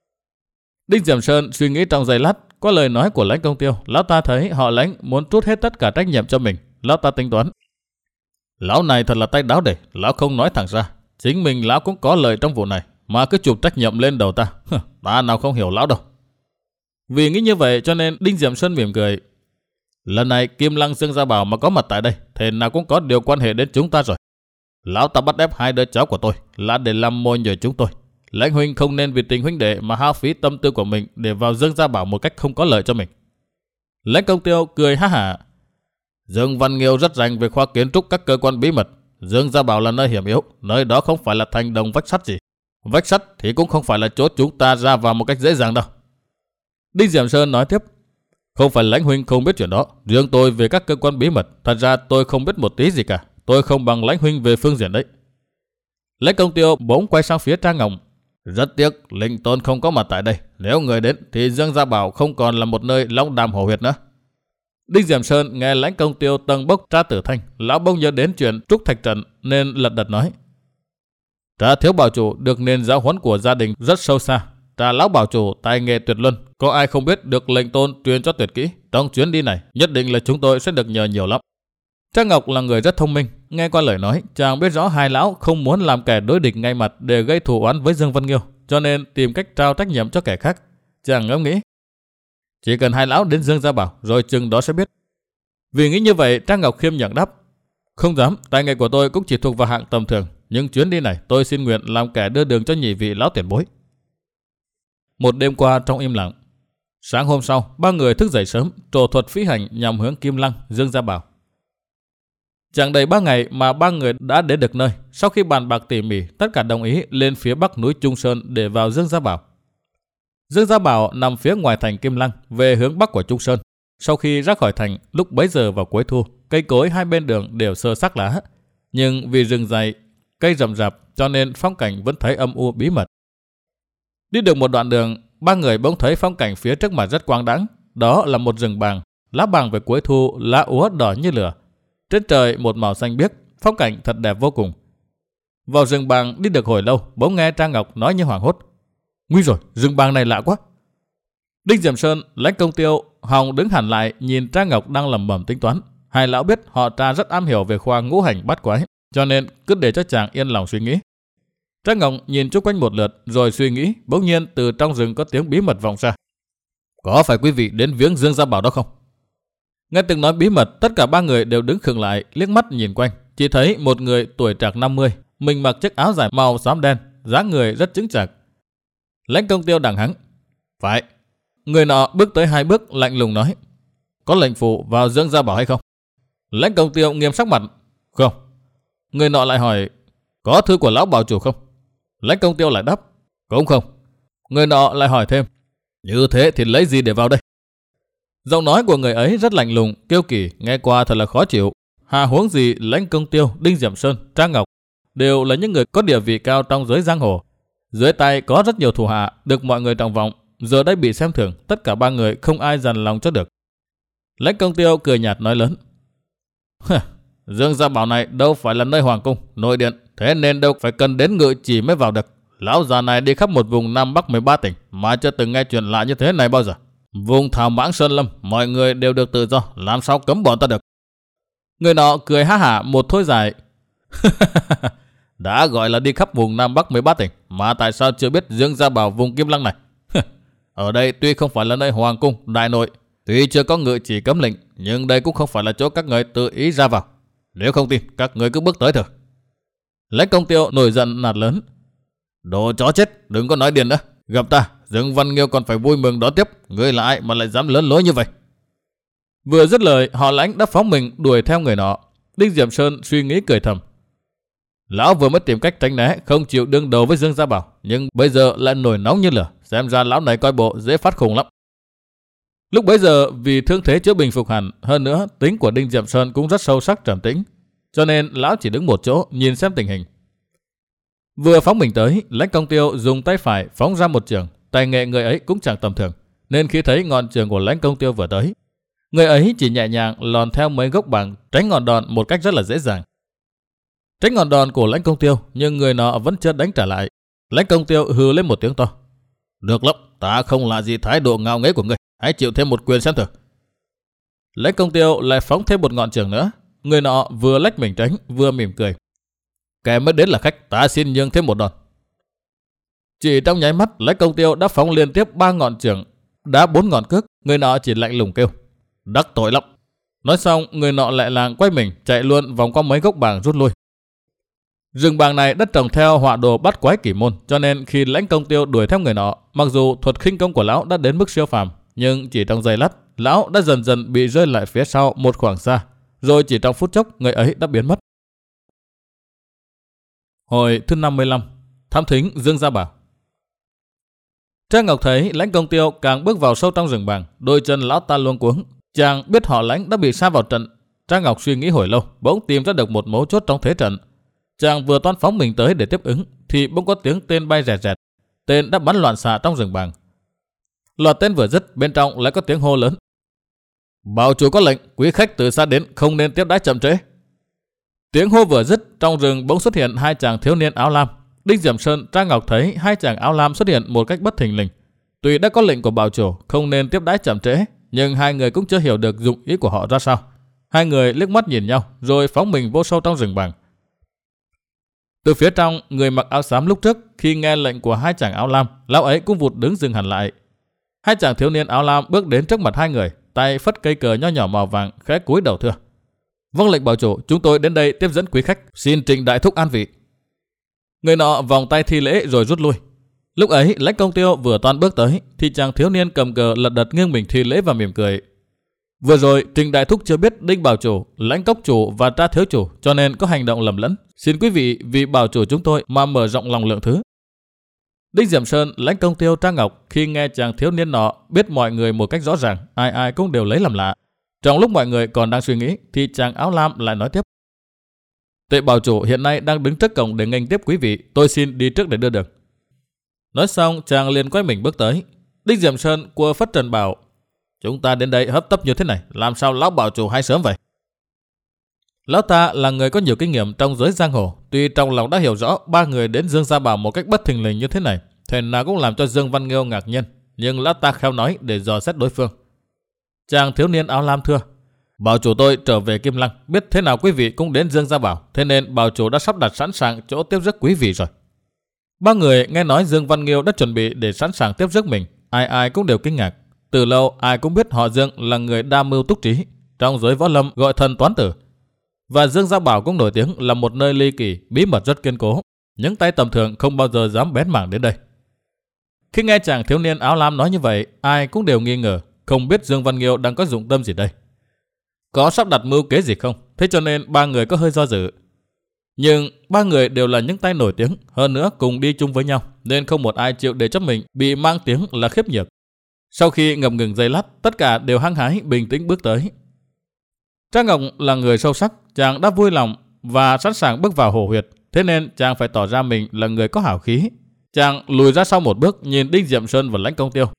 Đinh Diệm Sơn suy nghĩ trong giây lát, có lời nói của Lãnh Công Tiêu, lão ta thấy họ Lãnh muốn trút hết tất cả trách nhiệm cho mình, lão ta tính toán. Lão này thật là tay đáo để, lão không nói thẳng ra, chính mình lão cũng có lời trong vụ này, mà cứ chụp trách nhiệm lên đầu ta, ta nào không hiểu lão đâu. Vì nghĩ như vậy cho nên Đinh Diệm Sơn mỉm cười. Lần này Kim Lăng Dương Gia Bảo mà có mặt tại đây, thế nào cũng có điều quan hệ đến chúng ta rồi. Lão ta bắt ép hai đứa cháu của tôi là để làm mồi nhờ chúng tôi. Lãnh huynh không nên vì tình huynh đệ mà hao phí tâm tư của mình để vào Dương Gia Bảo một cách không có lợi cho mình. Lãnh Công Tiêu cười ha hả. Dương Văn Nghiêu rất rành về khoa kiến trúc các cơ quan bí mật. Dương Gia Bảo là nơi hiểm yếu, nơi đó không phải là thành đồng vách sắt gì. Vách sắt thì cũng không phải là chỗ chúng ta ra vào một cách dễ dàng đâu. Đinh Diệm Sơn nói tiếp. Không phải Lãnh huynh không biết chuyện đó, riêng tôi về các cơ quan bí mật, thật ra tôi không biết một tí gì cả. Tôi không bằng Lãnh huynh về phương diện đấy. Lãnh Công Tiêu bỗng quay sang phía Trang Ngọc. Rất tiếc Linh Tôn không có mặt tại đây. Nếu người đến thì Dương Gia Bảo không còn là một nơi long đàm hổ huyệt nữa. Đinh Diệm Sơn nghe Lãnh Công Tiêu tâng bốc tra tử thanh, lão bỗng nhớ đến chuyện Trúc Thạch Trận nên lật đật nói. Trà thiếu bảo chủ được nền giáo huấn của gia đình rất sâu xa. Trà lão bảo chủ tài nghề tuyệt luân, có ai không biết được lệnh tôn truyền cho tuyệt kỹ. Trong chuyến đi này nhất định là chúng tôi sẽ được nhờ nhiều lắm. Trang Ngọc là người rất thông minh, nghe qua lời nói, chàng biết rõ hai lão không muốn làm kẻ đối địch ngay mặt để gây thù oán với Dương Văn Nghiêu, cho nên tìm cách trao trách nhiệm cho kẻ khác. Chàng ngẫm nghĩ, chỉ cần hai lão đến Dương Gia Bảo rồi chừng đó sẽ biết. Vì nghĩ như vậy, Trang Ngọc khiêm nhường đáp, không dám, tài nghệ của tôi cũng chỉ thuộc vào hạng tầm thường, nhưng chuyến đi này tôi xin nguyện làm kẻ đưa đường cho nhị vị lão tiền bối. Một đêm qua trong im lặng, sáng hôm sau, ba người thức dậy sớm, trổ thuật phi hành nhằm hướng Kim Lăng, Dương Gia Bảo. Chẳng đầy ba ngày mà ba người đã đến được nơi. Sau khi bàn bạc tỉ mỉ, tất cả đồng ý lên phía bắc núi Trung Sơn để vào Dương Gia Bảo. Dương Gia Bảo nằm phía ngoài thành Kim Lăng, về hướng bắc của Trung Sơn. Sau khi ra khỏi thành, lúc bấy giờ vào cuối thu, cây cối hai bên đường đều sơ sắc lá, nhưng vì rừng dày, cây rậm rạp cho nên phong cảnh vẫn thấy âm u bí mật. Đi được một đoạn đường, ba người bỗng thấy phong cảnh phía trước mặt rất quang đãng. Đó là một rừng bàng, lá bàng về cuối thu, lá úa đỏ như lửa. Trên trời một màu xanh biếc, phong cảnh thật đẹp vô cùng. Vào rừng bàng đi được hồi lâu, bỗng nghe Trang Ngọc nói như hoảng hốt. Nguy rồi, rừng bàng này lạ quá. Đinh Diệm Sơn, Lãnh Công Tiêu, Hồng đứng hẳn lại nhìn Trang Ngọc đang lẩm bẩm tính toán. Hai lão biết họ Tra rất am hiểu về khoa ngũ hành bát quái, cho nên cứ để cho chàng yên lòng suy nghĩ. Trang Ngọc nhìn chung quanh một lượt rồi suy nghĩ, bỗng nhiên từ trong rừng có tiếng bí mật vọng ra. Có phải quý vị đến viếng Dương Gia Bảo đó không? Nghe từng nói bí mật, tất cả ba người đều đứng khựng lại, liếc mắt nhìn quanh. Chỉ thấy một người tuổi trạc năm mươi, mình mặc chiếc áo dài màu xám đen, dáng người rất chững chạc. Lãnh Công Tiêu đằng hắng. Phải. Người nọ bước tới hai bước, lạnh lùng nói. Có lệnh phụ vào Dương Gia Bảo hay không? Lãnh Công Tiêu nghiêm sắc mặt. Không. Người nọ lại hỏi. Có thư của lão bảo chủ không? Lãnh Công Tiêu lại đáp. Cũng không. Người nọ lại hỏi thêm. Như thế thì lấy gì để vào đây? Giọng nói của người ấy rất lạnh lùng, kiêu kỳ, nghe qua thật là khó chịu. Hà huống gì Lãnh Công Tiêu, Đinh Diệm Sơn, Trang Ngọc đều là những người có địa vị cao trong giới giang hồ. Dưới tay có rất nhiều thủ hạ, được mọi người trọng vọng. Giờ đây bị xem thường, tất cả ba người không ai dằn lòng cho được. Lãnh Công Tiêu cười nhạt nói lớn. Dương Gia Bảo này đâu phải là nơi hoàng cung, nội điện, thế nên đâu phải cần đến ngự chỉ mới vào được. Lão già này đi khắp một vùng Nam Bắc mười ba tỉnh mà chưa từng nghe chuyện lạ như thế này bao giờ. Vùng Thảo Mãng Sơn Lâm, mọi người đều được tự do, làm sao cấm bọn ta được? Người nọ cười há hả một thôi dài. Đã gọi là đi khắp vùng Nam Bắc mười ba tỉnh, mà tại sao chưa biết Dương Gia Bảo vùng Kim Lăng này? Ở đây tuy không phải là nơi hoàng cung, đại nội, tuy chưa có ngự chỉ cấm lệnh, nhưng đây cũng không phải là chỗ các người tự ý ra vào. Nếu không tin, các người cứ bước tới thử. Lãnh Công Tiêu nổi giận nạt lớn. Đồ chó chết, đừng có nói điên nữa. Gặp ta, Dương Văn Nghiêu còn phải vui mừng đón tiếp. Ngươi là ai mà lại dám lớn lối như vậy? Vừa dứt lời, họ Lãnh đã phóng mình đuổi theo người nọ. Đinh Diệm Sơn suy nghĩ cười thầm. Lão vừa mới tìm cách tránh né, không chịu đương đầu với Dương Gia Bảo, nhưng bây giờ lại nổi nóng như lửa. Xem ra lão này coi bộ dễ phát khùng lắm. Lúc bấy giờ vì thương thế chưa bình phục hẳn, hơn nữa tính của Đinh Diệm Sơn cũng rất sâu sắc trầm tĩnh, cho nên lão chỉ đứng một chỗ nhìn xem tình hình. Vừa phóng mình tới, Lãnh Công Tiêu dùng tay phải phóng ra một trường. Tài nghệ người ấy cũng chẳng tầm thường, nên khi thấy ngọn trường của Lãnh Công Tiêu vừa tới, người ấy chỉ nhẹ nhàng lòn theo mấy gốc bàng, tránh ngọn đòn một cách rất là dễ dàng. Tránh ngọn đòn của Lãnh Công Tiêu, nhưng người nọ vẫn chưa đánh trả lại. Lãnh Công Tiêu hừ lên một tiếng to. Được lắm, ta không là gì thái độ ngạo nghễ của ngươi, hãy chịu thêm một quyền xem thử. Lãnh Công Tiêu lại phóng thêm một ngọn trường nữa. Người nọ vừa lách mình tránh, vừa mỉm cười. Kẻ mới đến là khách, ta xin nhường thêm một đòn. Chỉ trong nháy mắt, Lãnh Công Tiêu đã phóng liên tiếp ba ngọn trường, đá bốn ngọn cước. Người nọ chỉ lạnh lùng kêu. Đắc tội lắm. Nói xong, người nọ lại làng quay mình, chạy luôn vòng qua mấy gốc bàng rút lui. Rừng bàng này đất trồng theo họa đồ bắt quái kỷ môn, cho nên khi Lãnh Công Tiêu đuổi theo người nọ, mặc dù thuật khinh công của lão đã đến mức siêu phàm, nhưng chỉ trong giây lát, lão đã dần dần bị rơi lại phía sau một khoảng xa, rồi chỉ trong phút chốc người ấy đã biến mất. Hồi thứ năm mươi lăm, thám thính Dương Gia Bảo. Trang Ngọc thấy Lãnh Công Tiêu càng bước vào sâu trong rừng bàng, đôi chân lão ta luống cuống. Chàng biết họ Lãnh đã bị sa vào trận. Trang Ngọc suy nghĩ hồi lâu, bỗng tìm ra được một mấu chốt trong thế trận. Chàng vừa toan phóng mình tới để tiếp ứng, thì bỗng có tiếng tên bay rẹt rẹt. Tên đã bắn loạn xạ trong rừng bàng. Loạt tên vừa dứt, bên trong lại có tiếng hô lớn. Bảo chủ có lệnh, quý khách từ xa đến không nên tiếp đãi chậm trễ. Tiếng hô vừa dứt, trong rừng bỗng xuất hiện hai chàng thiếu niên áo lam. Đinh Diệm Sơn, Trang Ngọc thấy hai chàng áo lam xuất hiện một cách bất thình lình. Tuy đã có lệnh của bảo chủ không nên tiếp đãi chậm trễ, nhưng hai người cũng chưa hiểu được dụng ý của họ ra sao. Hai người liếc mắt nhìn nhau, rồi phóng mình vô sâu trong rừng bàng. Từ phía trong, người mặc áo xám lúc trước khi nghe lệnh của hai chàng áo lam, lão ấy cũng vụt đứng dừng hẳn lại. Hai chàng thiếu niên áo lam bước đến trước mặt hai người, tay phất cây cờ nho nhỏ màu vàng, khẽ cúi đầu thưa. Vâng lệnh bảo chủ, chúng tôi đến đây tiếp dẫn quý khách, xin Trịnh đại thúc an vị. Người nọ vòng tay thi lễ rồi rút lui. Lúc ấy Lãnh Công Tiêu vừa toan bước tới, thì chàng thiếu niên cầm cờ lật đật nghiêng mình thi lễ và mỉm cười. Vừa rồi Trịnh đại thúc chưa biết Đinh bảo chủ, Lãnh cốc chủ và Tra thiếu chủ, cho nên có hành động lầm lẫn. Xin quý vị vì bảo chủ chúng tôi mà mở rộng lòng lượng thứ. Đinh Diệm Sơn, Lãnh Công Tiêu, Trang Ngọc khi nghe chàng thiếu niên nọ biết mọi người một cách rõ ràng, ai ai cũng đều lấy làm lạ. Trong lúc mọi người còn đang suy nghĩ, thì chàng áo lam lại nói tiếp. Tệ bảo chủ hiện nay đang đứng trước cổng để nghênh tiếp quý vị, tôi xin đi trước để đưa đường. Nói xong, chàng liền quay mình bước tới. Đinh Diệm Sơn cua phất trần bảo, chúng ta đến đây hấp tấp như thế này, làm sao lão bảo chủ hay sớm vậy? Lão ta là người có nhiều kinh nghiệm trong giới giang hồ, tuy trong lòng đã hiểu rõ ba người đến Dương Gia Bảo một cách bất thình lình như thế này, thế nào cũng làm cho Dương Văn Nghiêu ngạc nhiên, nhưng lão ta khéo nói để dò xét đối phương. Chàng thiếu niên áo lam thưa, bảo chủ tôi trở về Kim Lăng, biết thế nào quý vị cũng đến Dương Gia Bảo, thế nên bảo chủ đã sắp đặt sẵn sàng chỗ tiếp rước quý vị rồi. Ba người nghe nói Dương Văn Nghiêu đã chuẩn bị để sẵn sàng tiếp rước mình, ai ai cũng đều kinh ngạc. Từ lâu ai cũng biết họ Dương là người đa mưu túc trí, trong giới võ lâm gọi thần toán tử. Và Dương Gia Bảo cũng nổi tiếng là một nơi ly kỳ, bí mật rất kiên cố. Những tay tầm thường không bao giờ dám bén mảng đến đây. Khi nghe chàng thiếu niên áo lam nói như vậy, ai cũng đều nghi ngờ, không biết Dương Văn Nghiêu đang có dụng tâm gì đây. Có sắp đặt mưu kế gì không? Thế cho nên ba người có hơi do dự. Nhưng ba người đều là những tay nổi tiếng, hơn nữa cùng đi chung với nhau, nên không một ai chịu để cho mình bị mang tiếng là khiếp nhược. Sau khi ngập ngừng giây lát, tất cả đều hăng hái bình tĩnh bước tới. Trang Ngọc là người sâu sắc, chàng đã vui lòng và sẵn sàng bước vào hồ huyệt, thế nên chàng phải tỏ ra mình là người có hảo khí. Chàng lùi ra sau một bước, nhìn Đinh Diệm Sơn và Lãnh Công Tiêu.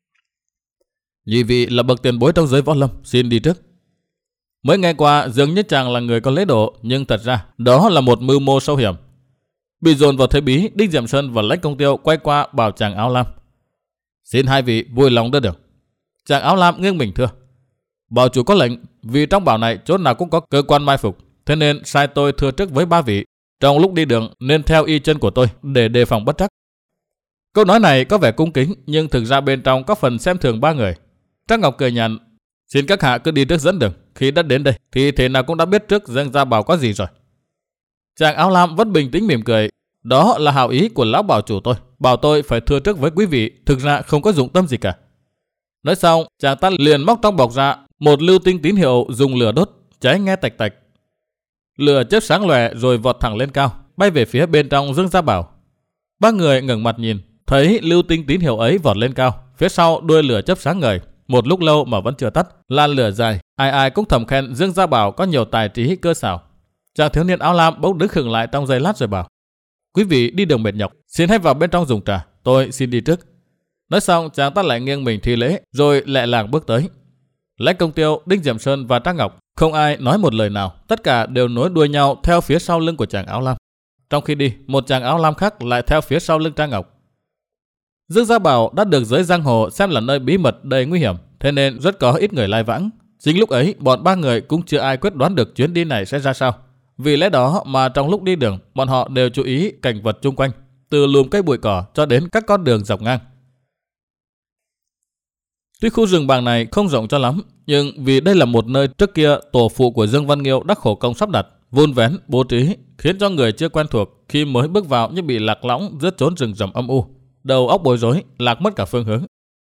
Nhị vị là bậc tiền bối trong giới võ lâm, xin đi trước. Mới nghe qua dường như chàng là người có lễ độ, nhưng thật ra đó là một mưu mô sâu hiểm. Bị dồn vào thế bí, Đinh Diệm Sơn và Lãnh Công Tiêu quay qua bảo chàng áo lam: xin hai vị vui lòng đưa được. Chàng áo lam nghiêng mình thưa: bảo chủ có lệnh, vì trong bảo này chỗ nào cũng có cơ quan mai phục, thế nên sai tôi thưa trước với ba vị, trong lúc đi đường nên theo y chân của tôi để đề phòng bất trắc. Câu nói này có vẻ cung kính, nhưng thực ra bên trong có phần xem thường ba người. Trác Ngọc cười nhạt: xin các hạ cứ đi trước dẫn đường, khi đã đến đây thì thế nào cũng đã biết trước Dương Gia Bảo có gì rồi. Chàng áo lam vẫn bình tĩnh mỉm cười: đó là hảo ý của lão bảo chủ tôi, bảo tôi phải thưa trước với quý vị, thực ra không có dụng tâm gì cả. Nói xong, chàng ta liền móc trong bọc ra một lưu tinh tín hiệu dùng lửa đốt, cháy nghe tạch tạch. Lửa chớp sáng lòe rồi vọt thẳng lên cao, bay về phía bên trong Dương Gia Bảo. Ba người ngẩng mặt nhìn, thấy lưu tinh tín hiệu ấy vọt lên cao, phía sau đuôi lửa chớp sáng ngời, một lúc lâu mà vẫn chưa tắt, lan lửa dài. Ai ai cũng thầm khen Dương Gia Bảo có nhiều tài trí cơ xảo. Chàng thiếu niên áo lam bỗng đứng khựng lại trong giây lát rồi bảo: quý vị đi đường mệt nhọc, xin hãy vào bên trong dùng trà, tôi xin đi trước. Nói xong chàng ta lại nghiêng mình thi lễ, rồi lẹ làng bước tới. Lãnh Công Tiêu, Đinh Diệm Sơn và Trác Ngọc không ai nói một lời nào, tất cả đều nối đuôi nhau theo phía sau lưng của chàng áo lam. Trong khi đi, một chàng áo lam khác lại theo phía sau lưng Trác Ngọc. Dương Gia Bảo đã được giới giang hồ xem là nơi bí mật đầy nguy hiểm, thế nên rất có ít người lai vãng. Chính lúc ấy, bọn ba người cũng chưa ai quyết đoán được chuyến đi này sẽ ra sao. Vì lẽ đó mà trong lúc đi đường, bọn họ đều chú ý cảnh vật chung quanh, từ lùm cây bụi cỏ cho đến các con đường dọc ngang. Tuy khu rừng bàng này không rộng cho lắm, nhưng vì đây là một nơi trước kia tổ phụ của Dương Văn Nghiêu đã khổ công sắp đặt, vun vén, bố trí, khiến cho người chưa quen thuộc khi mới bước vào như bị lạc lõng giữa chốn rừng rậm âm u, đầu óc bối rối, lạc mất cả phương hướng.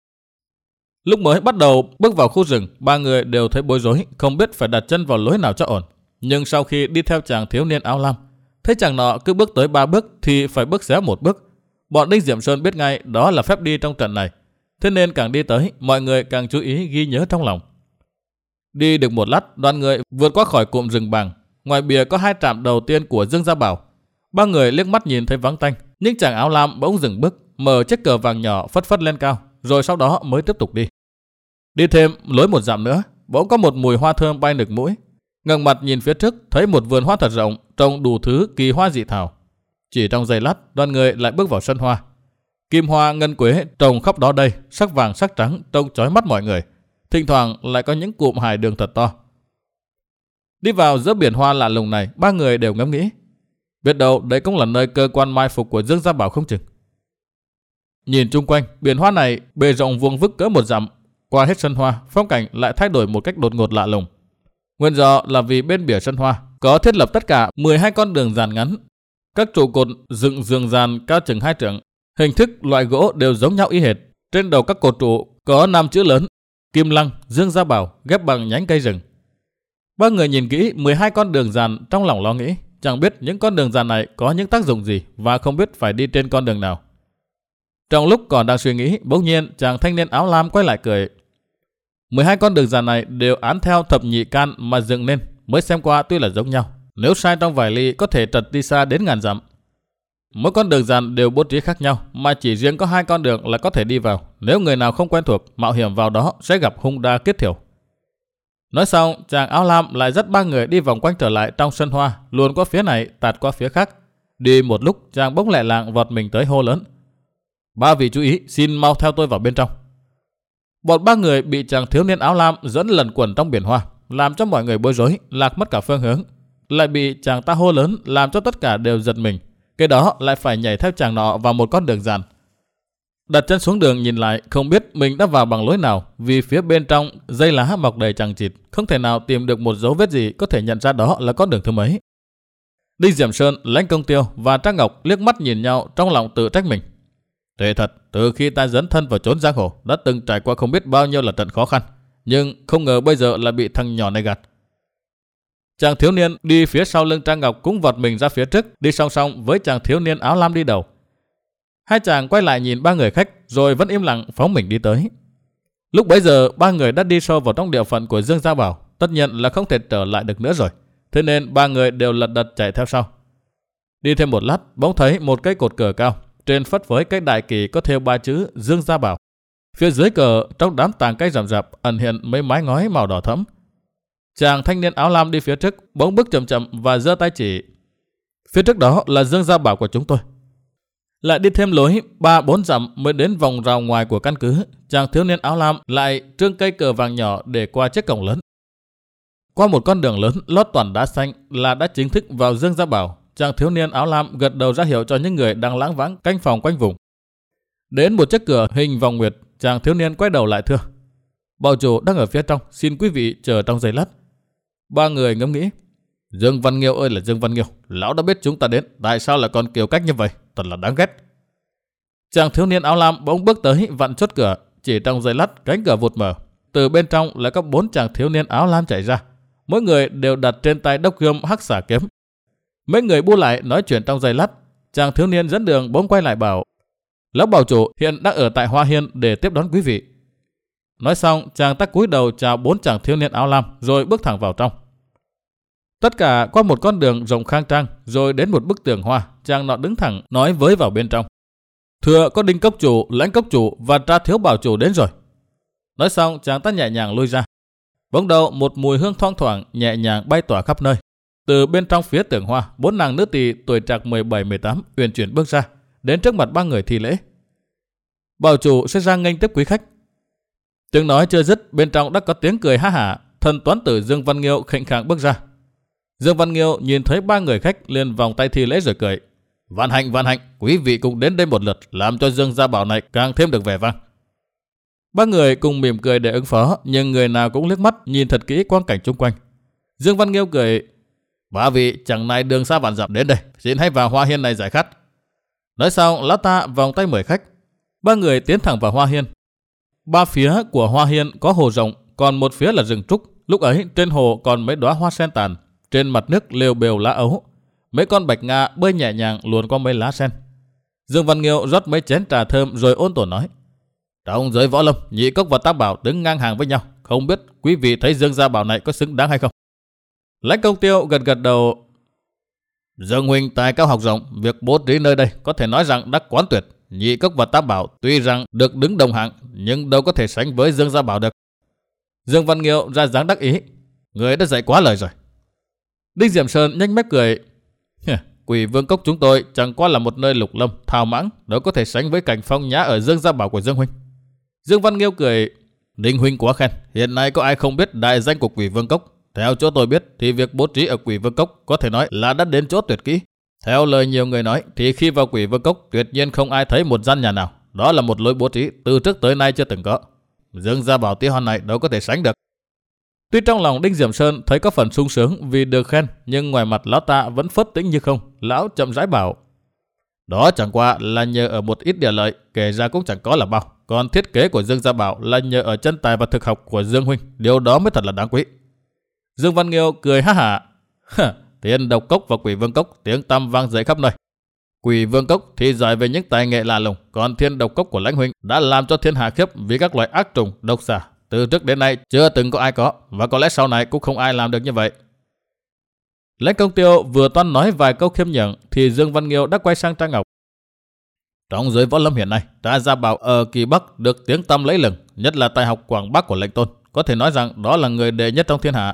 Lúc mới bắt đầu bước vào khu rừng, ba người đều thấy bối rối, không biết phải đặt chân vào lối nào cho ổn. Nhưng sau khi đi theo chàng thiếu niên áo lam, thấy chàng nọ cứ bước tới ba bước thì phải bước xéo một bước. Bọn Đinh Diệm Sơn biết ngay đó là phép đi trong trận này, thế nên càng đi tới, mọi người càng chú ý ghi nhớ trong lòng. Đi được một lát, đoàn người vượt qua khỏi cụm rừng bàng. Ngoài bìa có hai trạm đầu tiên của Dương Gia Bảo. Ba người liếc mắt nhìn thấy vắng tanh, nhưng chàng áo lam bỗng dừng bước, mở chiếc cờ vàng nhỏ phất phất lên cao, rồi sau đó mới tiếp tục đi. Đi thêm lối một dặm nữa, bỗng có một mùi hoa thơm bay nực mũi. Ngẩng mặt nhìn phía trước, thấy một vườn hoa thật rộng, trồng đủ thứ kỳ hoa dị thảo. Chỉ trong giây lát, đoàn người lại bước vào sân hoa. Kim hoa ngân quế trồng khắp đó đây, sắc vàng sắc trắng trông chói mắt mọi người. Thỉnh thoảng lại có những cụm hải đường thật to. Đi vào giữa biển hoa lạ lùng này, ba người đều ngẫm nghĩ, biết đâu đấy cũng là nơi cơ quan mai phục của Dương Gia Bảo không chừng. Nhìn chung quanh, biển hoa này bề rộng vuông vức cỡ một dặm, qua hết sân hoa, phong cảnh lại thay đổi một cách đột ngột lạ lùng. Nguyên do là vì bên bìa sân hoa có thiết lập tất cả mười hai con đường dàn ngắn, các trụ cột dựng giường dàn cao chừng hai trượng, hình thức loại gỗ đều giống nhau y hệt. Trên đầu các cột trụ có năm chữ lớn: Kim Lăng, Dương Gia Bảo, ghép bằng nhánh cây rừng. Ba người nhìn kỹ mười hai con đường dàn, trong lòng lo nghĩ, chẳng biết những con đường dàn này có những tác dụng gì và không biết phải đi trên con đường nào. Trong lúc còn đang suy nghĩ, bỗng nhiên chàng thanh niên áo lam quay lại cười. mười hai con đường dàn này đều án theo thập nhị can mà dựng nên, mới xem qua tuy là giống nhau, nếu sai trong vài ly có thể trật đi xa đến ngàn dặm. Mỗi con đường dàn đều bố trí khác nhau, mà chỉ riêng có hai con đường là có thể đi vào. Nếu người nào không quen thuộc, mạo hiểm vào đó sẽ gặp hung đa kết thiểu. Nói xong, chàng áo lam lại dắt ba người đi vòng quanh trở lại trong sân hoa, luồn qua phía này, tạt qua phía khác. Đi một lúc, chàng bỗng lẹ làng vọt mình tới hô lớn: ba vị chú ý, xin mau theo tôi vào bên trong. Bọn ba người bị chàng thiếu niên áo lam dẫn lẩn quẩn trong biển hoa, làm cho mọi người bối rối, lạc mất cả phương hướng. Lại bị chàng ta hô lớn, làm cho tất cả đều giật mình. cái đó lại phải nhảy theo chàng nọ vào một con đường dàn. Đặt chân xuống đường nhìn lại, không biết mình đã vào bằng lối nào, vì phía bên trong dây lá mọc đầy chằng chịt, không thể nào tìm được một dấu vết gì có thể nhận ra đó là con đường thứ mấy. Đinh Diệm Sơn, Lãnh Công Tiêu và Trang Ngọc liếc mắt nhìn nhau, trong lòng tự trách mình. Thế thật, từ khi ta dấn thân vào chốn giang hồ, đã từng trải qua không biết bao nhiêu là trận khó khăn, nhưng không ngờ bây giờ là bị thằng nhỏ này gạt. Chàng thiếu niên đi phía sau lưng Trang Ngọc cũng vọt mình ra phía trước, đi song song với chàng thiếu niên áo lam đi đầu. Hai chàng quay lại nhìn ba người khách, rồi vẫn im lặng phóng mình đi tới. Lúc bấy giờ ba người đã đi sâu vào trong địa phận của Dương Gia Bảo, tất nhiên là không thể trở lại được nữa rồi. Thế nên ba người đều lật đật chạy theo sau. Đi thêm một lát, bỗng thấy một cây cột cờ cao, trên phất với cái đại kỳ có thêu ba chữ Dương Gia Bảo. Phía dưới cờ, trong đám tàng cây rậm rạp ẩn hiện mấy mái ngói màu đỏ thẫm. Chàng thanh niên áo lam đi phía trước, bỗng bước chậm chậm và giơ tay chỉ. Phía trước đó là Dương Gia Bảo của chúng tôi. Lại đi thêm lối ba bốn dặm mới đến vòng rào ngoài của căn cứ. Chàng thiếu niên áo lam lại trương cây cờ vàng nhỏ để qua chiếc cổng lớn. Qua một con đường lớn lót toàn đá xanh là đã chính thức vào Dương Gia Bảo. Chàng thiếu niên áo lam gật đầu ra hiệu cho những người đang lảng vảng canh phòng quanh vùng. Đến một chiếc cửa hình vòng nguyệt, chàng thiếu niên quay đầu lại thưa: Bảo chủ đang ở phía trong, xin quý vị chờ trong giây lát. Ba người ngẫm nghĩ: Dương Văn Nghiêu ơi là Dương Văn Nghiêu, lão đã biết chúng ta đến, tại sao lại còn kiều cách như vậy, thật là đáng ghét. Chàng thiếu niên áo lam bỗng bước tới vặn chốt cửa, chỉ trong giây lát cánh cửa vụt mở, từ bên trong lại có bốn chàng thiếu niên áo lam chạy ra, mỗi người đều đặt trên tay đốc gươm hắc xà kiếm. Mấy người bu lại nói chuyện trong giây lát, chàng thiếu niên dẫn đường bỗng quay lại bảo: Lão bảo chủ hiện đang ở tại Hoa Hiên để tiếp đón quý vị. Nói xong, chàng ta cúi đầu chào bốn chàng thiếu niên áo lam rồi bước thẳng vào trong. Tất cả qua một con đường rộng khang trang, rồi đến một bức tường hoa, chàng nọ đứng thẳng nói với vào bên trong: Thưa có Đinh cốc chủ, Lãnh cốc chủ và Tra thiếu bảo chủ đến rồi. Nói xong, chàng ta nhẹ nhàng lui ra. Bỗng đầu một mùi hương thoang thoảng nhẹ nhàng bay tỏa khắp nơi. Từ bên trong phía tường hoa, bốn nàng nữ tỳ tuổi trạc mười bảy mười tám uyển chuyển bước ra, đến trước mặt ba người thi lễ: Bảo chủ sẽ ra nghênh tiếp quý khách. Tiếng nói chưa dứt, bên trong đã có tiếng cười ha hả. Thần toán tử Dương Văn Nghiêu khệnh khạng bước ra. Dương Văn Nghiêu nhìn thấy ba người khách liền vòng tay thi lễ rồi cười: Vạn hạnh vạn hạnh, quý vị cùng đến đây một lượt, làm cho Dương Gia Bảo này càng thêm được vẻ vang. Ba người cùng mỉm cười để ứng phó, nhưng người nào cũng liếc mắt nhìn thật kỹ quang cảnh chung quanh. Dương Văn Nghiêu cười: Ba vị chẳng này đường xa vạn dặm đến đây, xin hãy vào Hoa Hiên này giải khát. Nói xong, lão ta vòng tay mời khách. Ba người tiến thẳng vào Hoa Hiên. Ba phía của Hoa Hiên có hồ rộng, còn một phía là rừng trúc. Lúc ấy trên hồ còn mấy đóa hoa sen tàn, trên mặt nước lều bều lá ấu. Mấy con bạch nga bơi nhẹ nhàng luồn qua mấy lá sen. Dương Văn Nghiêu rót mấy chén trà thơm rồi ôn tồn nói: Trong giới võ lâm, nhị cốc và tam bảo đứng ngang hàng với nhau, không biết quý vị thấy Dương Gia Bảo này có xứng đáng hay không? Lãnh Công Tiêu gật gật đầu: Dương huynh tài cao học rộng, việc bố trí nơi đây có thể nói rằng đã quán tuyệt. Nhị cốc và tam bảo tuy rằng được đứng đồng hạng, nhưng đâu có thể sánh với Dương Gia Bảo được. Dương Văn Nghiêu ra dáng đắc ý: Người đã dạy quá lời rồi. Đinh Diệm Sơn nhanh mép cười: Quỷ Vương Cốc chúng tôi chẳng qua là một nơi lục lâm thao mãng, đâu có thể sánh với cảnh phong nhã ở Dương Gia Bảo của Dương huynh. Dương Văn Nghiêu cười: Đinh huynh quá khen, hiện nay có ai không biết đại danh của Quỷ Vương Cốc? Theo chỗ tôi biết thì việc bố trí ở Quỷ Vương Cốc có thể nói là đã đến chỗ tuyệt kỹ. Theo lời nhiều người nói thì khi vào Quỷ Vương Cốc tuyệt nhiên không ai thấy một gian nhà nào. Đó là một lối bố trí từ trước tới nay chưa từng có. Dương Gia Bảo tí hon này đâu có thể sánh được. Tuy trong lòng Đinh Diệm Sơn thấy có phần sung sướng vì được khen, nhưng ngoài mặt lão ta vẫn phớt tĩnh như không. Lão chậm rãi bảo: Đó chẳng qua là nhờ ở một ít địa lợi, kể ra cũng chẳng có là bao. Còn thiết kế của Dương Gia Bảo là nhờ ở chân tài và thực học của Dương huynh, điều đó mới thật là đáng quý. Dương Văn Nghiêu cười ha hả: Thiên Độc Cốc và Quỷ Vương Cốc tiếng tăm vang dậy khắp nơi. Quỷ Vương Cốc thì giỏi về những tài nghệ lạ lùng, còn Thiên Độc Cốc của Lãnh huynh đã làm cho thiên hạ khiếp vì các loại ác trùng độc xà. Từ trước đến nay chưa từng có ai có, và có lẽ sau này cũng không ai làm được như vậy. Lãnh Công Tiêu vừa toan nói vài câu khiêm nhường thì Dương Văn Nghiêu đã quay sang Trang Ngọc: Trong giới võ lâm hiện nay, Tra Gia Bảo ở Kỳ Bắc được tiếng tăm lẫy lừng, nhất là tài học Quảng Bắc của Lệnh Tôn, có thể nói rằng đó là người đệ nhất trong thiên hạ.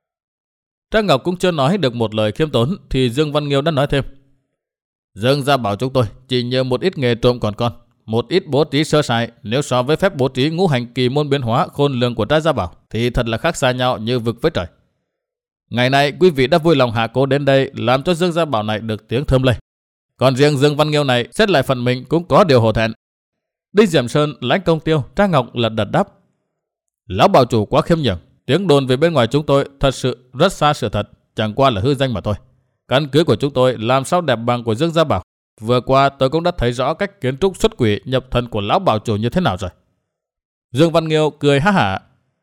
Trang Ngọc cũng chưa nói được một lời khiêm tốn thì Dương Văn Nghiêu đã nói thêm: Dương Gia Bảo chúng tôi chỉ nhờ một ít nghề trộm còn con, một ít bố trí sơ sài, nếu so với phép bố trí ngũ hành kỳ môn biến hóa khôn lường của Tra Gia Bảo thì thật là khác xa nhau như vực với trời. Ngày nay quý vị đã vui lòng hạ cố đến đây làm cho Dương Gia Bảo này được tiếng thơm lây. Còn riêng Dương Văn Nghiêu này xét lại phần mình cũng có điều hổ thẹn. Đinh Diệm Sơn, Lãnh Công Tiêu, Trang Ngọc lật đật đáp. Lão bảo chủ quá khiêm nhường. Tiếng đồn về bên ngoài chúng tôi thật sự rất xa sự thật, chẳng qua là hư danh mà thôi. Căn cứ của chúng tôi làm sao đẹp bằng của Dương Gia Bảo. Vừa qua tôi cũng đã thấy rõ cách kiến trúc xuất quỷ nhập thần của lão bảo chủ như thế nào rồi. Dương Văn Nghiêu cười ha hả.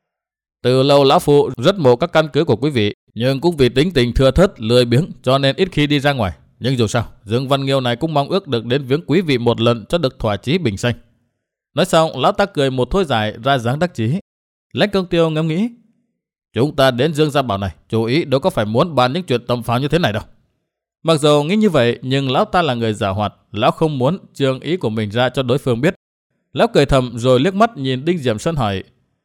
Từ lâu lão phu rất mộ các căn cứ của quý vị, nhưng cũng vì tính tình thưa thớt, lười biếng cho nên ít khi đi ra ngoài. Nhưng dù sao, Dương Văn Nghiêu này cũng mong ước được đến viếng quý vị một lần cho được thỏa chí bình sanh. Nói xong, lão ta cười một thôi dài ra dáng đắc chí. Lãnh Công Tiêu ngẫm nghĩ, chúng ta đến Dương Gia Bảo này, chú ý đâu có phải muốn bàn những chuyện tầm phào như thế này đâu. Mặc dù nghĩ như vậy, nhưng lão ta là người giàu hoạt, lão không muốn trương ý của mình ra cho đối phương biết. Lão cười thầm rồi liếc mắt nhìn Đinh Diệm Sơn hỏi,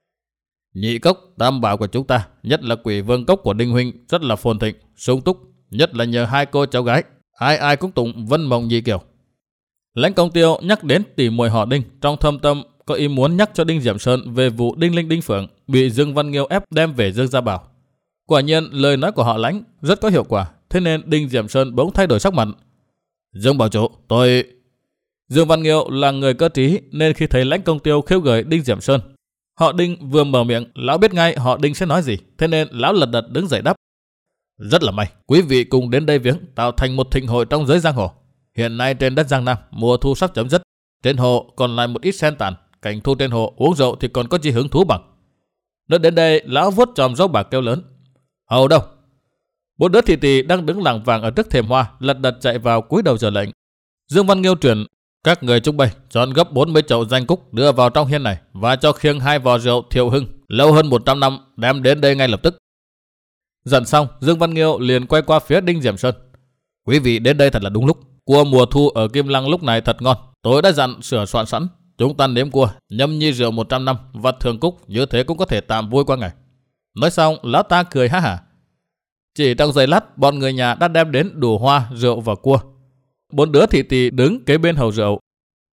nhị cốc tam bảo của chúng ta, nhất là Quỷ Vương cốc của Đinh huynh rất là phồn thịnh, sung túc, nhất là nhờ hai cô cháu gái, ai ai cũng tụng vân mộng nhị kiều. Lãnh Công Tiêu nhắc đến tỷ muội họ Đinh, trong thâm tâm có ý muốn nhắc cho Đinh Diệm Sơn về vụ Đinh Linh Đinh Phượng bị Dương Văn Nghiêu ép đem về Dương Gia Bảo. Quả nhiên lời nói của họ Lãnh rất có hiệu quả, thế nên Đinh Diệm Sơn bỗng thay đổi sắc mặt. Dương bảo chủ, tôi... Dương Văn Nghiêu là người cơ trí nên khi thấy Lãnh Công Tiêu khiêu gợi Đinh Diệm Sơn, họ Đinh vừa mở miệng, lão biết ngay họ Đinh sẽ nói gì, thế nên lão lật đật đứng dậy đáp. Rất là may, quý vị cùng đến đây viếng, tạo thành một thịnh hội trong giới giang hồ. Hiện nay trên đất Giang Nam, mùa thu sắp chấm dứt, trên hồ còn lại một ít sen tàn, cảnh thu trên hồ uống rượu thì còn có gì hứng thú bằng. Nói đến đây, lão vuốt chòm râu bạc kêu lớn. Hầu đâu? Bốn đứa thị tỳ đang đứng lảng vàng ở trước thềm hoa, lật đật chạy vào cúi đầu chờ lệnh. Dương Văn Nghiêu truyền, các người trung bày chọn gấp bốn mươi chậu danh cúc đưa vào trong hiên này và cho khiêng hai vò rượu Thiệu Hưng lâu hơn một trăm năm đem đến đây ngay lập tức. Dặn xong, Dương Văn Nghiêu liền quay qua phía Đinh Diệm Sơn. Quý vị đến đây thật là đúng lúc. Cua mùa thu ở Kim Lăng lúc này thật ngon. Tôi đã dặn sửa soạn sẵn. Chúng ta nếm cua, nhâm nhi rượu một trăm năm và thường cúc, như thế cũng có thể tạm vui qua ngày. Nói xong, lão ta cười ha hả. Chỉ trong giây lát, bọn người nhà đã đem đến đủ hoa, rượu và cua. Bốn đứa thị tỳ đứng kế bên hầu rượu.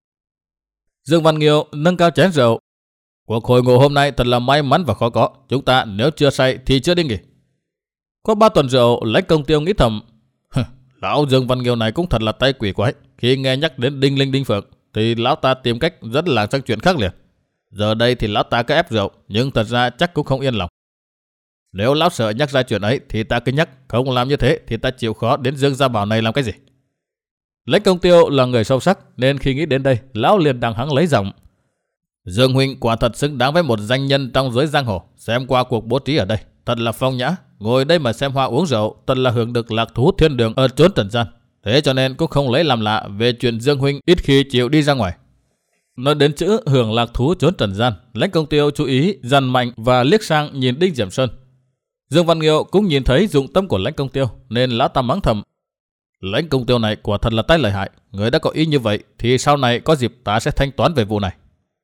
Dương Văn Nghiêu nâng cao chén rượu. Cuộc hội ngộ hôm nay thật là may mắn và khó có. Chúng ta nếu chưa say thì chưa đi nghỉ. Có ba tuần rượu, Lãnh Công Tiêu nghĩ thầm. Lão Dương Văn Nghiêu này cũng thật là tay quỷ quái. Khi nghe nhắc đến Đinh Linh Đinh Phượng thì lão ta tìm cách rất là sang chuyện khác liền. Giờ đây thì lão ta cứ ép rượu, nhưng thật ra chắc cũng không yên lòng. Nếu lão sợ nhắc ra chuyện ấy thì ta cứ nhắc, không làm như thế thì ta chịu khó đến Dương Gia Bảo này làm cái gì. Lãnh Công Tiêu là người sâu sắc nên khi nghĩ đến đây, lão liền đằng hắng lấy giọng. Dương huynh quả thật xứng đáng với một danh nhân trong giới giang hồ. Xem qua cuộc bố trí ở đây, thật là phong nhã. Ngồi đây mà xem hoa uống rượu, thật là hưởng được lạc thú thiên đường ở chốn trần gian. Thế cho nên cũng không lấy làm lạ về chuyện Dương huynh ít khi chịu đi ra ngoài. Nói đến chữ hưởng lạc thú chốn trần gian, Lãnh Công Tiêu chú ý dằn mạnh và liếc sang nhìn Đinh Diệm Sơn. Dương Văn Nghiêu cũng nhìn thấy dụng tâm của Lãnh Công Tiêu nên lão ta mắng thầm. Lãnh Công Tiêu này quả thật là tay lợi hại. Người đã có ý như vậy thì sau này có dịp ta sẽ thanh toán về vụ này.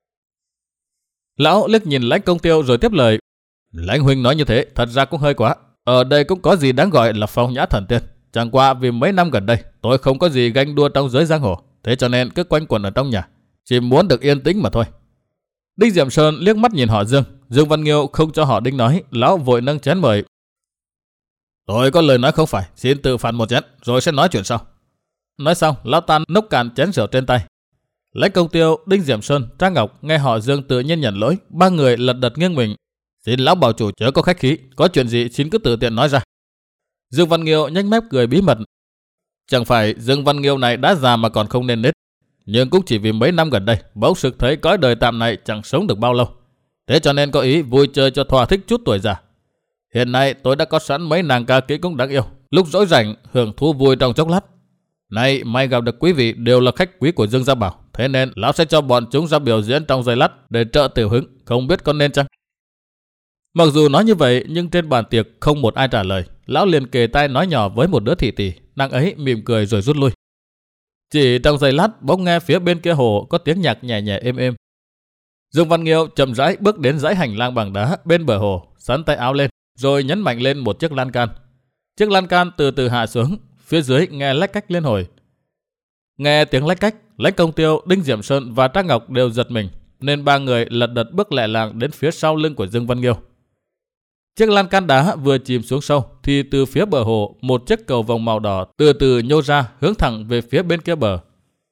Lão liếc nhìn Lãnh Công Tiêu rồi tiếp lời. Lãnh huynh nói như thế thật ra cũng hơi quá. Ở đây cũng có gì đáng gọi là phong nhã thần tiên. Chẳng qua vì mấy năm gần đây tôi không có gì ganh đua trong giới giang hồ, thế cho nên cứ quanh quẩn ở trong nhà, chỉ muốn được yên tĩnh mà thôi. Đinh Diệm Sơn liếc mắt nhìn họ Dương. Dương Văn Nghiêu không cho họ Đinh nói, lão vội nâng chén mời. Tôi có lời nói không phải, xin tự phạt một chén rồi sẽ nói chuyện sau. Nói xong, lão ta nốc cạn chén rượu trên tay. Lãnh Công Tiêu, Đinh Diệm Sơn, Trang Ngọc nghe họ Dương tự nhiên nhận lỗi, ba người lật đật nghiêng mình. Xin lão bảo chủ chớ có khách khí, có chuyện gì xin cứ tự tiện nói ra. Dương Văn Nghiêu nhếch mép cười bí mật. Chẳng phải Dương Văn Nghiêu này đã già mà còn không nên nết, nhưng cũng chỉ vì mấy năm gần đây bỗng sực thấy cõi đời tạm này chẳng sống được bao lâu, thế cho nên có ý vui chơi cho thỏa thích chút tuổi già. Hiện nay tôi đã có sẵn mấy nàng ca kỹ cũng đáng yêu, lúc rỗi rảnh hưởng thú vui trong chốc lát. Nay may gặp được quý vị đều là khách quý của Dương Gia Bảo, thế nên lão sẽ cho bọn chúng ra biểu diễn trong giây lát để trợ tiểu hứng, không biết có nên chăng? Mặc dù nói như vậy nhưng trên bàn tiệc không một ai trả lời. Lão liền kề tai nói nhỏ với một đứa thị tỳ, nàng ấy mỉm cười rồi rút lui. Chỉ trong giây lát bỗng nghe phía bên kia hồ có tiếng nhạc nhẹ nhẹ êm êm. Dương Văn Nghiêu chậm rãi bước đến dãy hành lang bằng đá bên bờ hồ, sắn tay áo lên rồi nhấn mạnh lên một chiếc lan can. Chiếc lan can từ từ hạ xuống, phía dưới nghe lách cách liên hồi. Nghe tiếng lách cách, Lãnh Công Tiêu, Đinh Diệm Sơn và Trang Ngọc đều giật mình, nên ba người lật đật bước lẹ làng đến phía sau lưng của Dương Văn Nghiêu. Chiếc lan can đá vừa chìm xuống sâu thì từ phía bờ hồ một chiếc cầu vồng màu đỏ từ từ nhô ra hướng thẳng về phía bên kia bờ.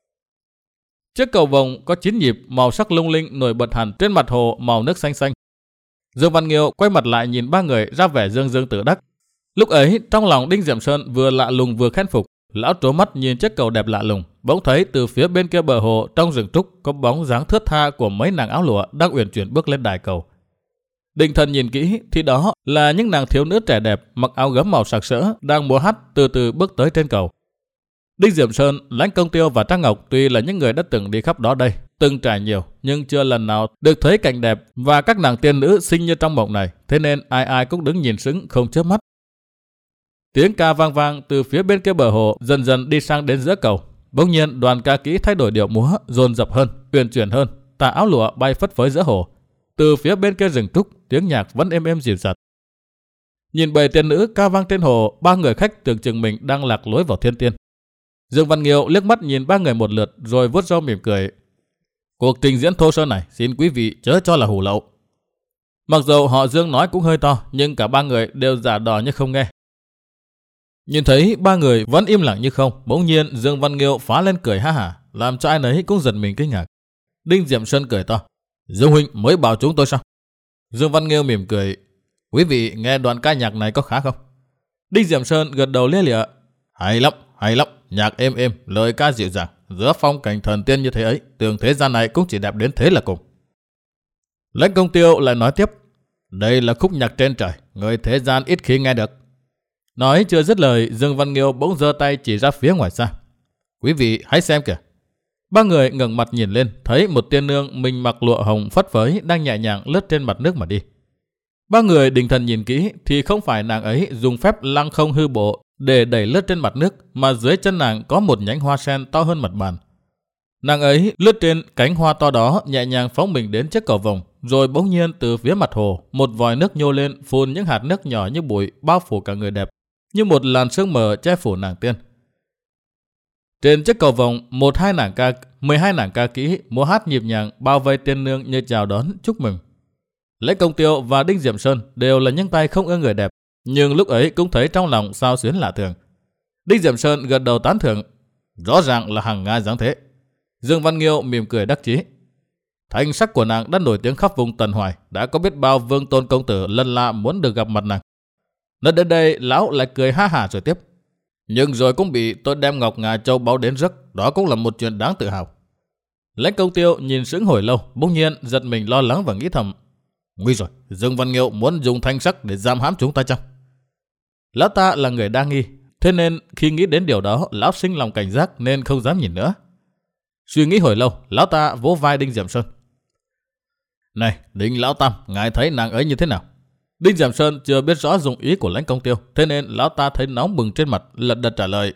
Chiếc cầu vồng có chín nhịp màu sắc lung linh nổi bật hẳn trên mặt hồ màu nước xanh xanh. Dương Văn Nghiêu quay mặt lại nhìn ba người ra vẻ dương dương tự đắc. Lúc ấy trong lòng Đinh Diệm Sơn vừa lạ lùng vừa khen phục. Lão trố mắt nhìn chiếc cầu đẹp lạ lùng, bỗng thấy từ phía bên kia bờ hồ trong rừng trúc có bóng dáng thướt tha của mấy nàng áo lụa đang uyển chuyển bước lên đài cầu. Định thần nhìn kỹ thì đó là những nàng thiếu nữ trẻ đẹp mặc áo gấm màu sặc sỡ đang múa hát từ từ bước tới trên cầu. Đinh Diệm Sơn, Lãnh Công Tiêu và Trang Ngọc tuy là những người đã từng đi khắp đó đây, từng trải nhiều nhưng chưa lần nào được thấy cảnh đẹp và các nàng tiên nữ xinh như trong mộng này, thế nên ai ai cũng đứng nhìn sững không chớp mắt. Tiếng ca vang vang từ phía bên kia bờ hồ dần dần đi sang đến giữa cầu. Bỗng nhiên đoàn ca kỹ thay đổi điệu múa, dồn dập hơn, uyển chuyển hơn, tà áo lụa bay phất phới giữa hồ. Từ phía bên kia rừng trúc, tiếng nhạc vẫn êm êm dịu dặt. Nhìn bầy tiên nữ ca vang trên hồ, ba người khách tưởng chừng mình đang lạc lối vào thiên tiên. Dương Văn Nghiêu liếc mắt nhìn ba người một lượt rồi vuốt râu mỉm cười. Cuộc trình diễn thô sơ này xin quý vị chớ cho là hủ lậu. Mặc dù họ Dương nói cũng hơi to, nhưng cả ba người đều giả đò như không nghe. Nhìn thấy ba người vẫn im lặng như không, bỗng nhiên Dương Văn Nghiêu phá lên cười ha hả, làm cho ai nấy cũng giật mình kinh ngạc. Đinh Diệm Sơn cười to. Dương huynh mới bảo chúng tôi sao? Dương Văn Nghiêu mỉm cười. Quý vị nghe đoạn ca nhạc này có khá không? Đinh Diệm Sơn gật đầu lia lịa. Hay lắm, hay lắm, nhạc êm êm, lời ca dịu dàng, giữa phong cảnh thần tiên như thế ấy, tưởng thế gian này cũng chỉ đẹp đến thế là cùng. Lãnh Công Tiêu lại nói tiếp. Đây là khúc nhạc trên trời, người thế gian ít khi nghe được. Nói chưa dứt lời, Dương Văn Nghiêu bỗng giơ tay chỉ ra phía ngoài xa. Quý vị hãy xem kìa. Ba người ngẩng mặt nhìn lên, thấy một tiên nương mình mặc lụa hồng phất phới đang nhẹ nhàng lướt trên mặt nước mà đi. Ba người định thần nhìn kỹ thì không phải nàng ấy dùng phép lăng không hư bộ để đẩy lướt trên mặt nước, mà dưới chân nàng có một nhánh hoa sen to hơn mặt bàn. Nàng ấy lướt trên cánh hoa to đó, nhẹ nhàng phóng mình đến chiếc cầu vồng, rồi bỗng nhiên từ phía mặt hồ một vòi nước nhô lên, phun những hạt nước nhỏ như bụi bao phủ cả người đẹp, như một làn sương mờ che phủ nàng tiên. Trên chiếc cầu vồng, một hai nàng ca, mười hai nàng ca kỹ múa hát nhịp nhàng bao vây tiên nương như chào đón chúc mừng. Lãnh Công Tiêu và Đinh Diệm Sơn đều là những tay không ưa người đẹp, nhưng lúc ấy cũng thấy trong lòng xao xuyến lạ thường. Đinh Diệm Sơn gật đầu tán thưởng. Rõ ràng là hàng ngai dáng thế. Dương Văn Nghiêu mỉm cười đắc chí. Thanh sắc của nàng đã nổi tiếng khắp vùng Tần Hoài, đã có biết bao vương tôn công tử lân la muốn được gặp mặt nàng. Nói đến đây, lão lại cười ha hả rồi tiếp. Nhưng rồi cũng bị tôi đem ngọc ngà châu báu đến rước, đó cũng là một chuyện đáng tự hào. Lãnh Công Tiêu nhìn sững hồi lâu, bỗng nhiên giật mình lo lắng và nghĩ thầm. Nguy rồi, Dương Văn Nghiêu muốn dùng thanh sắc để giam hãm chúng ta chăng? Lão ta là người đa nghi, thế nên khi nghĩ đến điều đó, lão sinh lòng cảnh giác nên không dám nhìn nữa. Suy nghĩ hồi lâu, lão ta vỗ vai Đinh Diệm Sơn. Này, Đinh Lão Tam, ngài thấy nàng ấy như thế nào? Đinh Diệm Sơn chưa biết rõ dụng ý của Lãnh Công Tiêu, thế nên lão ta thấy nóng bừng trên mặt, lật đật trả lời.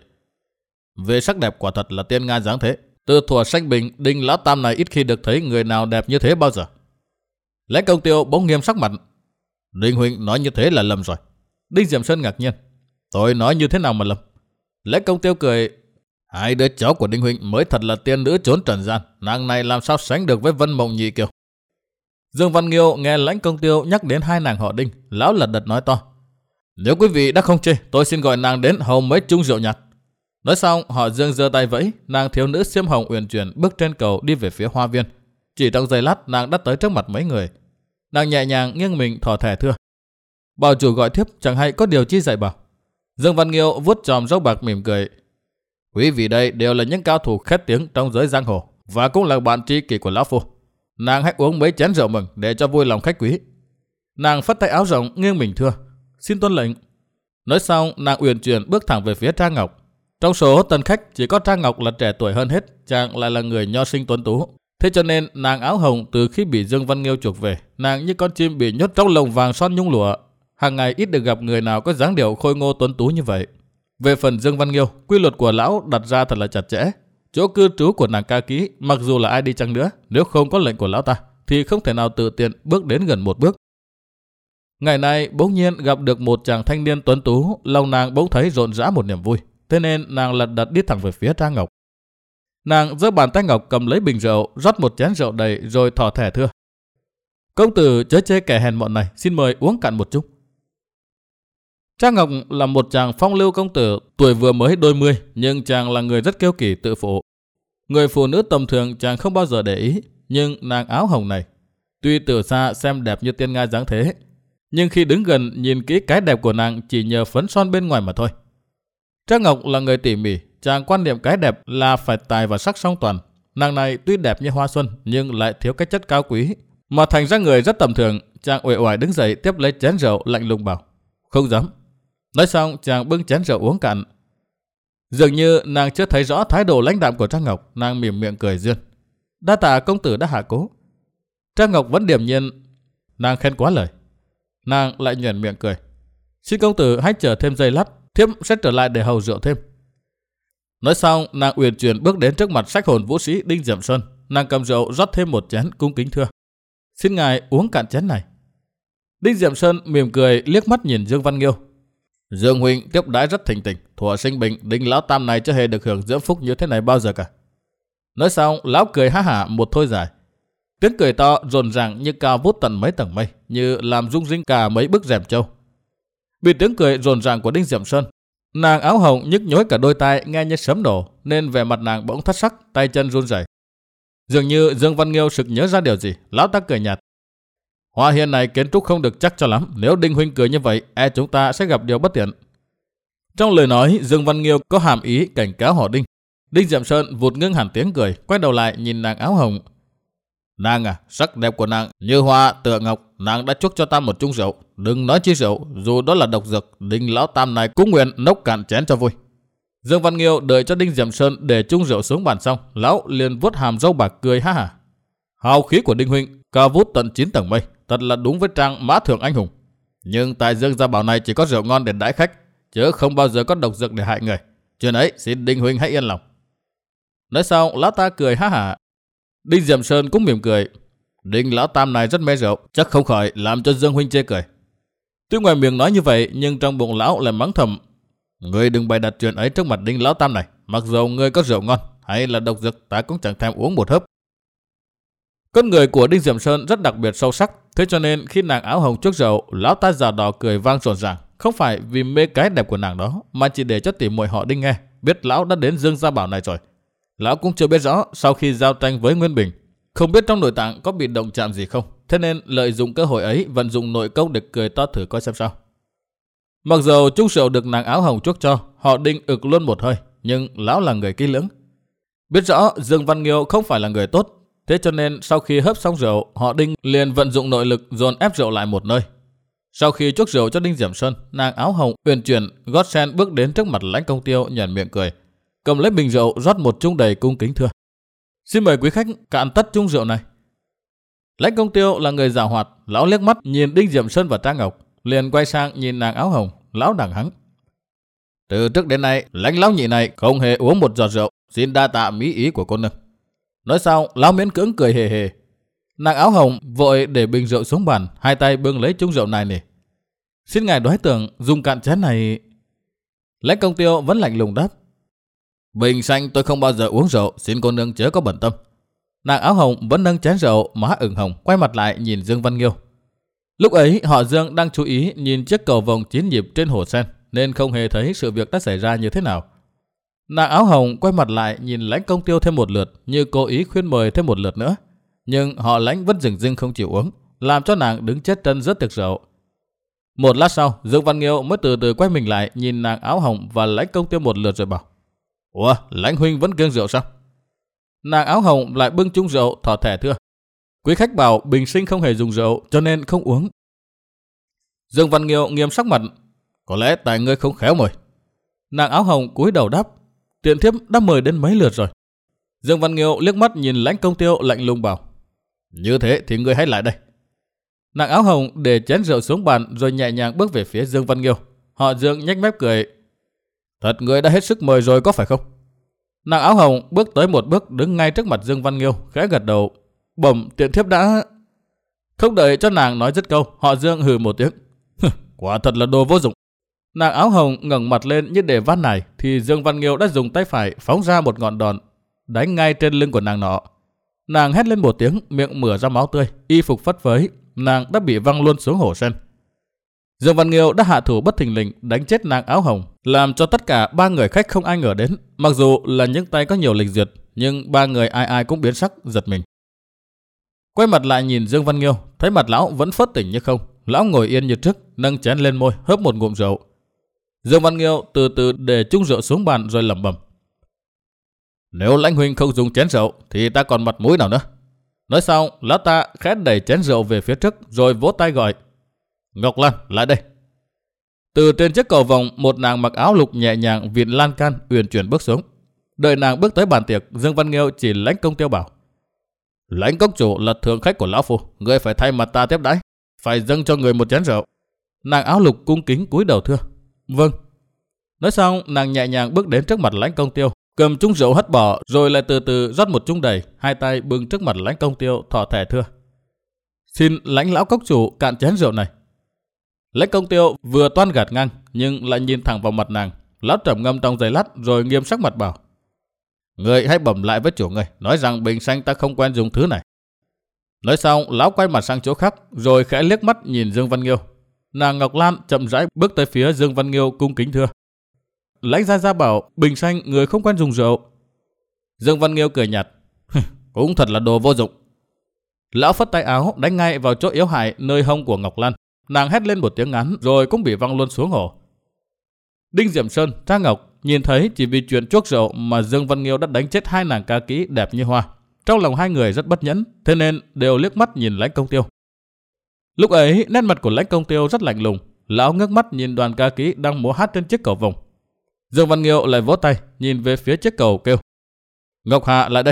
Về sắc đẹp quả thật là tiên ngai dáng thế. Từ thuở sanh bình, Đinh Lão Tam này ít khi được thấy người nào đẹp như thế bao giờ. Lãnh Công Tiêu bỗng nghiêm sắc mặt. Đinh huynh nói như thế là lầm rồi. Đinh Diệm Sơn ngạc nhiên. Tôi nói như thế nào mà lầm? Lãnh Công Tiêu cười. Hai đứa cháu của Đinh huynh mới thật là tiên nữ trốn trần gian, nàng này làm sao sánh được với Vân Mộng Nhị Kiều. Dương Văn Nghiêu nghe Lãnh Công Tiêu nhắc đến hai nàng họ Đinh, lão lật đật nói to. Nếu quý vị đã không chê, tôi xin gọi nàng đến hầu mấy chung rượu nhạt. Nói xong, họ Dương giơ tay vẫy, nàng thiếu nữ xiêm hồng uyển chuyển bước trên cầu đi về phía hoa viên. Chỉ trong giây lát, nàng đã tới trước mặt mấy người. Nàng nhẹ nhàng nghiêng mình thỏ thẻ thưa. Bảo chủ gọi thiếp chẳng hay có điều chi dạy bảo. Dương Văn Nghiêu vuốt chòm râu bạc mỉm cười. Quý vị đây đều là những cao thủ khét tiếng trong giới giang hồ và cũng là bạn tri kỷ của lão phu. Nàng hãy uống mấy chén rượu mừng để cho vui lòng khách quý. Nàng phất tay áo rộng nghiêng mình thưa. Xin tuân lệnh. Nói xong, nàng uyển chuyển bước thẳng về phía Trang Ngọc. Trong số tân khách chỉ có Trang Ngọc là trẻ tuổi hơn hết, chàng lại là người nho sinh tuấn tú. Thế cho nên nàng áo hồng từ khi bị Dương Văn Nghiêu chuộc về, nàng như con chim bị nhốt trong lồng vàng son nhung lụa. Hàng ngày ít được gặp người nào có dáng điệu khôi ngô tuấn tú như vậy. Về phần Dương Văn Nghiêu, quy luật của lão đặt ra thật là chặt chẽ. Chỗ cư trú của nàng ca ký, mặc dù là ai đi chăng nữa, nếu không có lệnh của lão ta, thì không thể nào tự tiện bước đến gần một bước. Ngày nay bỗng nhiên gặp được một chàng thanh niên tuấn tú, lòng nàng bỗng thấy rộn rã một niềm vui, thế nên nàng lật đật đi thẳng về phía Trang Ngọc. Nàng giơ bàn tay ngọc cầm lấy bình rượu, rót một chén rượu đầy rồi thỏ thẻ thưa. Công tử chớ chê kẻ hèn mọn này, xin mời uống cạn một chút. Trang Ngọc là một chàng phong lưu công tử, tuổi vừa mới đôi mươi, nhưng chàng là người rất kiêu kỳ tự phụ. Người phụ nữ tầm thường chàng không bao giờ để ý, nhưng nàng áo hồng này, tuy từ xa xem đẹp như tiên ngai dáng thế, nhưng khi đứng gần nhìn kỹ cái đẹp của nàng chỉ nhờ phấn son bên ngoài mà thôi. Trang Ngọc là người tỉ mỉ, chàng quan niệm cái đẹp là phải tài và sắc song toàn. Nàng này tuy đẹp như hoa xuân nhưng lại thiếu cái chất cao quý, mà thành ra người rất tầm thường. Chàng uể oải đứng dậy tiếp lấy chén rượu, lạnh lùng bảo: "Không dám." Nói xong chàng bưng chén rượu uống cạn. Dường như nàng chưa thấy rõ thái độ lãnh đạm của Trang Ngọc, nàng mỉm miệng cười duyên: "Đa tạ công tử đã hạ cố." Trang Ngọc vẫn điềm nhiên, nàng khen quá lời. Nàng lại nhoẻn miệng cười: "Xin công tử hãy chờ thêm giây lát, thiếp sẽ trở lại để hầu rượu thêm." Nói xong nàng uyển chuyển bước đến trước mặt sách hồn vũ sĩ Đinh Diệm Sơn. Nàng cầm rượu rót thêm một chén, cung kính thưa: "Xin ngài uống cạn chén này." Đinh Diệm Sơn mỉm cười liếc mắt nhìn Dương Văn Nghiêu: "Dương huynh tiếp đãi rất thịnh tình, thuở sinh bình Đinh lão tam này chưa hề được hưởng dưỡng phúc như thế này bao giờ cả." Nói xong lão cười ha hả một thôi dài. Tiếng cười to rồn ràng như cao vút tận mấy tầng mây, như làm rung rinh cả mấy bức rèm châu. Vì tiếng cười rồn ràng của Đinh Diệm Sơn, nàng áo hồng nhức nhối cả đôi tai nghe như sấm nổ, nên vẻ mặt nàng bỗng thất sắc, tay chân run rẩy. Dường như Dương Văn Nghiêu sực nhớ ra điều gì, lão ta cười nhạt: "Hoa hiên này kiến trúc không được chắc cho lắm, nếu Đinh huynh cười như vậy, e chúng ta sẽ gặp điều bất tiện." Trong lời nói, Dương Văn Nghiêu có hàm ý cảnh cáo họ Đinh. Đinh Diệm Sơn vụt ngưng hẳn tiếng cười, quay đầu lại nhìn nàng áo hồng: "Nàng à, sắc đẹp của nàng như hoa tựa ngọc, nàng đã chuốc cho ta một chung rượu, đừng nói chi rượu, dù đó là độc dược, Đinh lão tam này cũng nguyện nốc cạn chén cho vui." Dương Văn Nghiêu đợi cho Đinh Diệm Sơn để chung rượu xuống bàn xong, lão liền vuốt hàm râu bạc cười ha hả: "Hào khí của Đinh huynh cao vút tận chín tầng mây, thật là đúng với trang mã thượng anh hùng. Nhưng tại Dương gia bảo này chỉ có rượu ngon để đãi khách, chứ không bao giờ có độc dược để hại người. Chuyện ấy xin Đinh huynh hãy yên lòng." Nói xong lão ta cười ha hả. Đinh Diệm Sơn cũng mỉm cười: "Đinh lão tam này rất mê rượu, chắc không khỏi làm cho Dương huynh chê cười." Tuy ngoài miệng nói như vậy, nhưng trong bụng lão lại mắng thầm: "Ngươi đừng bày đặt chuyện ấy trước mặt Đinh lão tam này, mặc dù ngươi có rượu ngon hay là độc dược, ta cũng chẳng thèm uống một hớp." Con người của Đinh Diệm Sơn rất đặc biệt sâu sắc, thế cho nên khi nàng áo hồng chuốc rượu, lão ta giả đò cười vang rộn ràng, không phải vì mê cái đẹp của nàng đó, mà chỉ để cho tỉ muội họ Đinh nghe biết lão đã đến Dương gia bảo này rồi. Lão cũng chưa biết rõ sau khi giao tranh với Nguyên Bình, không biết trong nội tạng có bị động chạm gì không, thế nên lợi dụng cơ hội ấy vận dụng nội công để cười to thử coi xem sao. Mặc dù chung rượu được nàng áo hồng chuốc cho, họ Đinh ực luôn một hơi, nhưng lão là người kỹ lưỡng, biết rõ Dương Văn Nghiêu không phải là người tốt, thế cho nên sau khi hớp xong rượu, họ Đinh liền vận dụng nội lực dồn ép rượu lại một nơi. Sau khi chuốc rượu cho Đinh Diệm Sơn, nàng áo hồng uyển chuyển gót sen bước đến trước mặt Lãnh Công Tiêu, nhoẻn miệng cười, cầm lấy bình rượu rót một chung đầy, cung kính thưa: "Xin mời quý khách cạn tất chung rượu này." Lãnh Công Tiêu là người giàu hoạt, lão liếc mắt nhìn Đinh Diệm Sơn và Trang Ngọc, liền quay sang nhìn nàng áo hồng, lão đằng hắng: "Từ trước đến nay, Lãnh lão nhị này không hề uống một giọt rượu, xin đa tạ mỹ ý của cô nương." Nói xong, lão miễn cưỡng cười hề hề. Nàng áo hồng vội để bình rượu xuống bàn, hai tay bưng lấy chung rượu này nỉ: "Xin ngài đoái tưởng dùng cạn chén này." Lãnh Công Tiêu vẫn lạnh lùng đáp: "Bình xanh tôi không bao giờ uống rượu, xin cô nương chớ có bận tâm." Nàng áo hồng vẫn nâng chén rượu, má ửng hồng, quay mặt lại nhìn Dương Văn Nghiêu. Lúc ấy họ Dương đang chú ý nhìn chiếc cầu vồng chín nhịp trên hồ sen, nên không hề thấy sự việc đã xảy ra như thế nào. Nàng áo hồng quay mặt lại nhìn Lãnh Công Tiêu thêm một lượt, như cố ý khuyên mời thêm một lượt nữa, nhưng họ Lãnh vẫn dừng dưng không chịu uống, làm cho nàng đứng chết chân rớt tiệc rượu. Một lát sau, Dương Văn Nghiêu mới từ từ quay mình lại nhìn nàng áo hồng và Lãnh Công Tiêu một lượt rồi bảo: "Ủa, Lãnh huynh vẫn kiêng rượu sao?" Nàng áo hồng lại bưng chung rượu thỏ thẻ thưa: "Quý khách bảo bình sinh không hề dùng rượu, cho nên không uống." Dương Văn Nghiêu nghiêm sắc mặt: "Có lẽ tại ngươi không khéo mời." Nàng áo hồng cúi đầu đáp: "Tiện thiếp đã mời đến mấy lượt rồi." Dương Văn Nghiêu liếc mắt nhìn Lãnh Công Tiêu lạnh lùng bảo: "Như thế thì ngươi hãy lại đây." Nàng áo hồng để chén rượu xuống bàn rồi nhẹ nhàng bước về phía Dương Văn Nghiêu. Họ Dương nhếch mép cười: "Thật ngươi đã hết sức mời rồi có phải không?" Nàng áo hồng bước tới một bước đứng ngay trước mặt Dương Văn Nghiêu, khẽ gật đầu: "Bẩm tiện thiếp đã..." Không đợi cho nàng nói dứt câu, họ Dương hừ một tiếng: "Quả thật là đồ vô dụng." Nàng áo hồng ngẩng mặt lên như để van nài, thì Dương Văn Nghiêu đã dùng tay phải phóng ra một ngọn đòn đánh ngay trên lưng của nàng nọ. Nàng hét lên một tiếng, miệng mửa ra máu tươi, y phục phất phới, nàng đã bị văng luôn xuống hồ sen. Dương Văn Nghiêu đã hạ thủ bất thình lình đánh chết nàng áo hồng, làm cho tất cả ba người khách không ai ngờ đến. Mặc dù là những tay có nhiều lịch duyệt, nhưng ba người ai ai cũng biến sắc, giật mình. Quay mặt lại nhìn Dương Văn Nghiêu, thấy mặt lão vẫn phớt tỉnh như không. Lão ngồi yên như trước, nâng chén lên môi, hớp một ngụm rượu. Dương Văn Nghiêu từ từ để chung rượu xuống bàn rồi lẩm bẩm: Nếu lãnh huynh không dùng chén rượu thì ta còn mặt mũi nào nữa. Nói xong, lão ta khẽ đẩy chén rượu về phía trước rồi vỗ tay gọi: Ngọc Lan, lại đây. Từ trên chiếc cầu vồng, một nàng mặc áo lục nhẹ nhàng vịn lan can uyển chuyển bước xuống. Đợi nàng bước tới bàn tiệc, Dương Văn Nghiêu chỉ Lãnh Công Tiêu bảo: Lãnh cốc chủ là thượng khách của lão phu, ngươi phải thay mặt ta tiếp đãi, phải dâng cho người một chén rượu. Nàng áo lục cung kính cúi đầu thưa: Vâng. Nói xong, nàng nhẹ nhàng bước đến trước mặt Lãnh Công Tiêu, cầm chung rượu hất bỏ, rồi lại từ từ rót một chung đầy, hai tay bưng trước mặt Lãnh Công Tiêu thỏ thẻ thưa: Xin Lãnh lão cốc chủ cạn chén rượu này. Lãnh Công Tiêu vừa toan gạt ngang nhưng lại nhìn thẳng vào mặt nàng. Lão trầm ngâm trong giây lát rồi nghiêm sắc mặt bảo: Người hãy bẩm lại với chủ người, nói rằng bình sanh ta không quen dùng thứ này. Nói xong, lão quay mặt sang chỗ khác rồi khẽ liếc mắt nhìn Dương Văn Nghiêu. Nàng Ngọc Lan chậm rãi bước tới phía Dương Văn Nghiêu cung kính thưa: Lãnh gia gia bảo bình sanh người không quen dùng rượu. Dương Văn Nghiêu cười nhạt: Cũng thật là đồ vô dụng. Lão phất tay áo đánh ngay vào chỗ yếu hại nơi hông của Ngọc Lan. Nàng hét lên một tiếng ngắn rồi cũng bị văng luôn xuống hồ. Đinh Diệm Sơn, Trang Ngọc nhìn thấy chỉ vì chuyện chuốc rượu mà Dương Văn Nghiêu đã đánh chết hai nàng ca kỹ đẹp như hoa. Trong lòng hai người rất bất nhẫn, thế nên đều liếc mắt nhìn Lãnh Công Tiêu. Lúc ấy nét mặt của Lãnh Công Tiêu rất lạnh lùng. Lão ngước mắt nhìn đoàn ca kỹ đang múa hát trên chiếc cầu vồng. Dương Văn Nghiêu lại vỗ tay nhìn về phía chiếc cầu kêu: Ngọc Hạ, lại đây.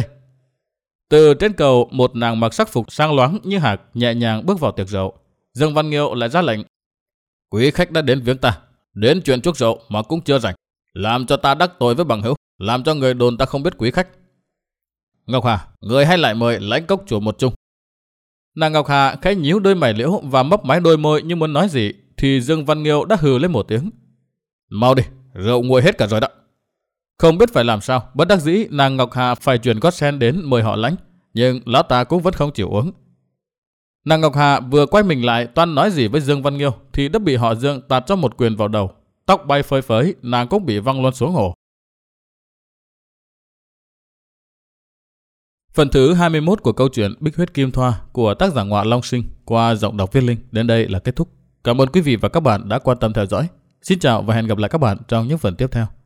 Từ trên cầu, một nàng mặc sắc phục sang loáng như hạc nhẹ nhàng bước vào tiệc rượu. Dương Văn Nghiêu lại ra lệnh: Quý khách đã đến viếng ta, đến chuyện chuốc rượu mà cũng chưa rảnh, làm cho ta đắc tội với bằng hữu, làm cho người đồn ta không biết quý khách. Ngọc Hà, người hãy lại mời Lãnh cốc chủ một chung. Nàng Ngọc Hà khẽ nhíu đôi mày liễu và mấp máy đôi môi như muốn nói gì, thì Dương Văn Nghiêu đã hừ lên một tiếng: Mau đi, rượu nguội hết cả rồi đó. Không biết phải làm sao, bất đắc dĩ nàng Ngọc Hà phải chuyển gót sen đến mời họ Lãnh, nhưng lão ta cũng vẫn không chịu uống. Nàng Ngọc Hà vừa quay mình lại toan nói gì với Dương Văn Nghiêu thì đã bị họ Dương tạt cho một quyền vào đầu, tóc bay phơi phới, nàng cũng bị văng luôn xuống hồ. Phần thứ hai mươi mốt của câu chuyện Bích Huyết Kim Thoa của tác giả Ngọa Long Sinh qua giọng đọc Viết Linh đến đây là kết thúc. Cảm ơn quý vị và các bạn đã quan tâm theo dõi. Xin chào và hẹn gặp lại các bạn trong những phần tiếp theo.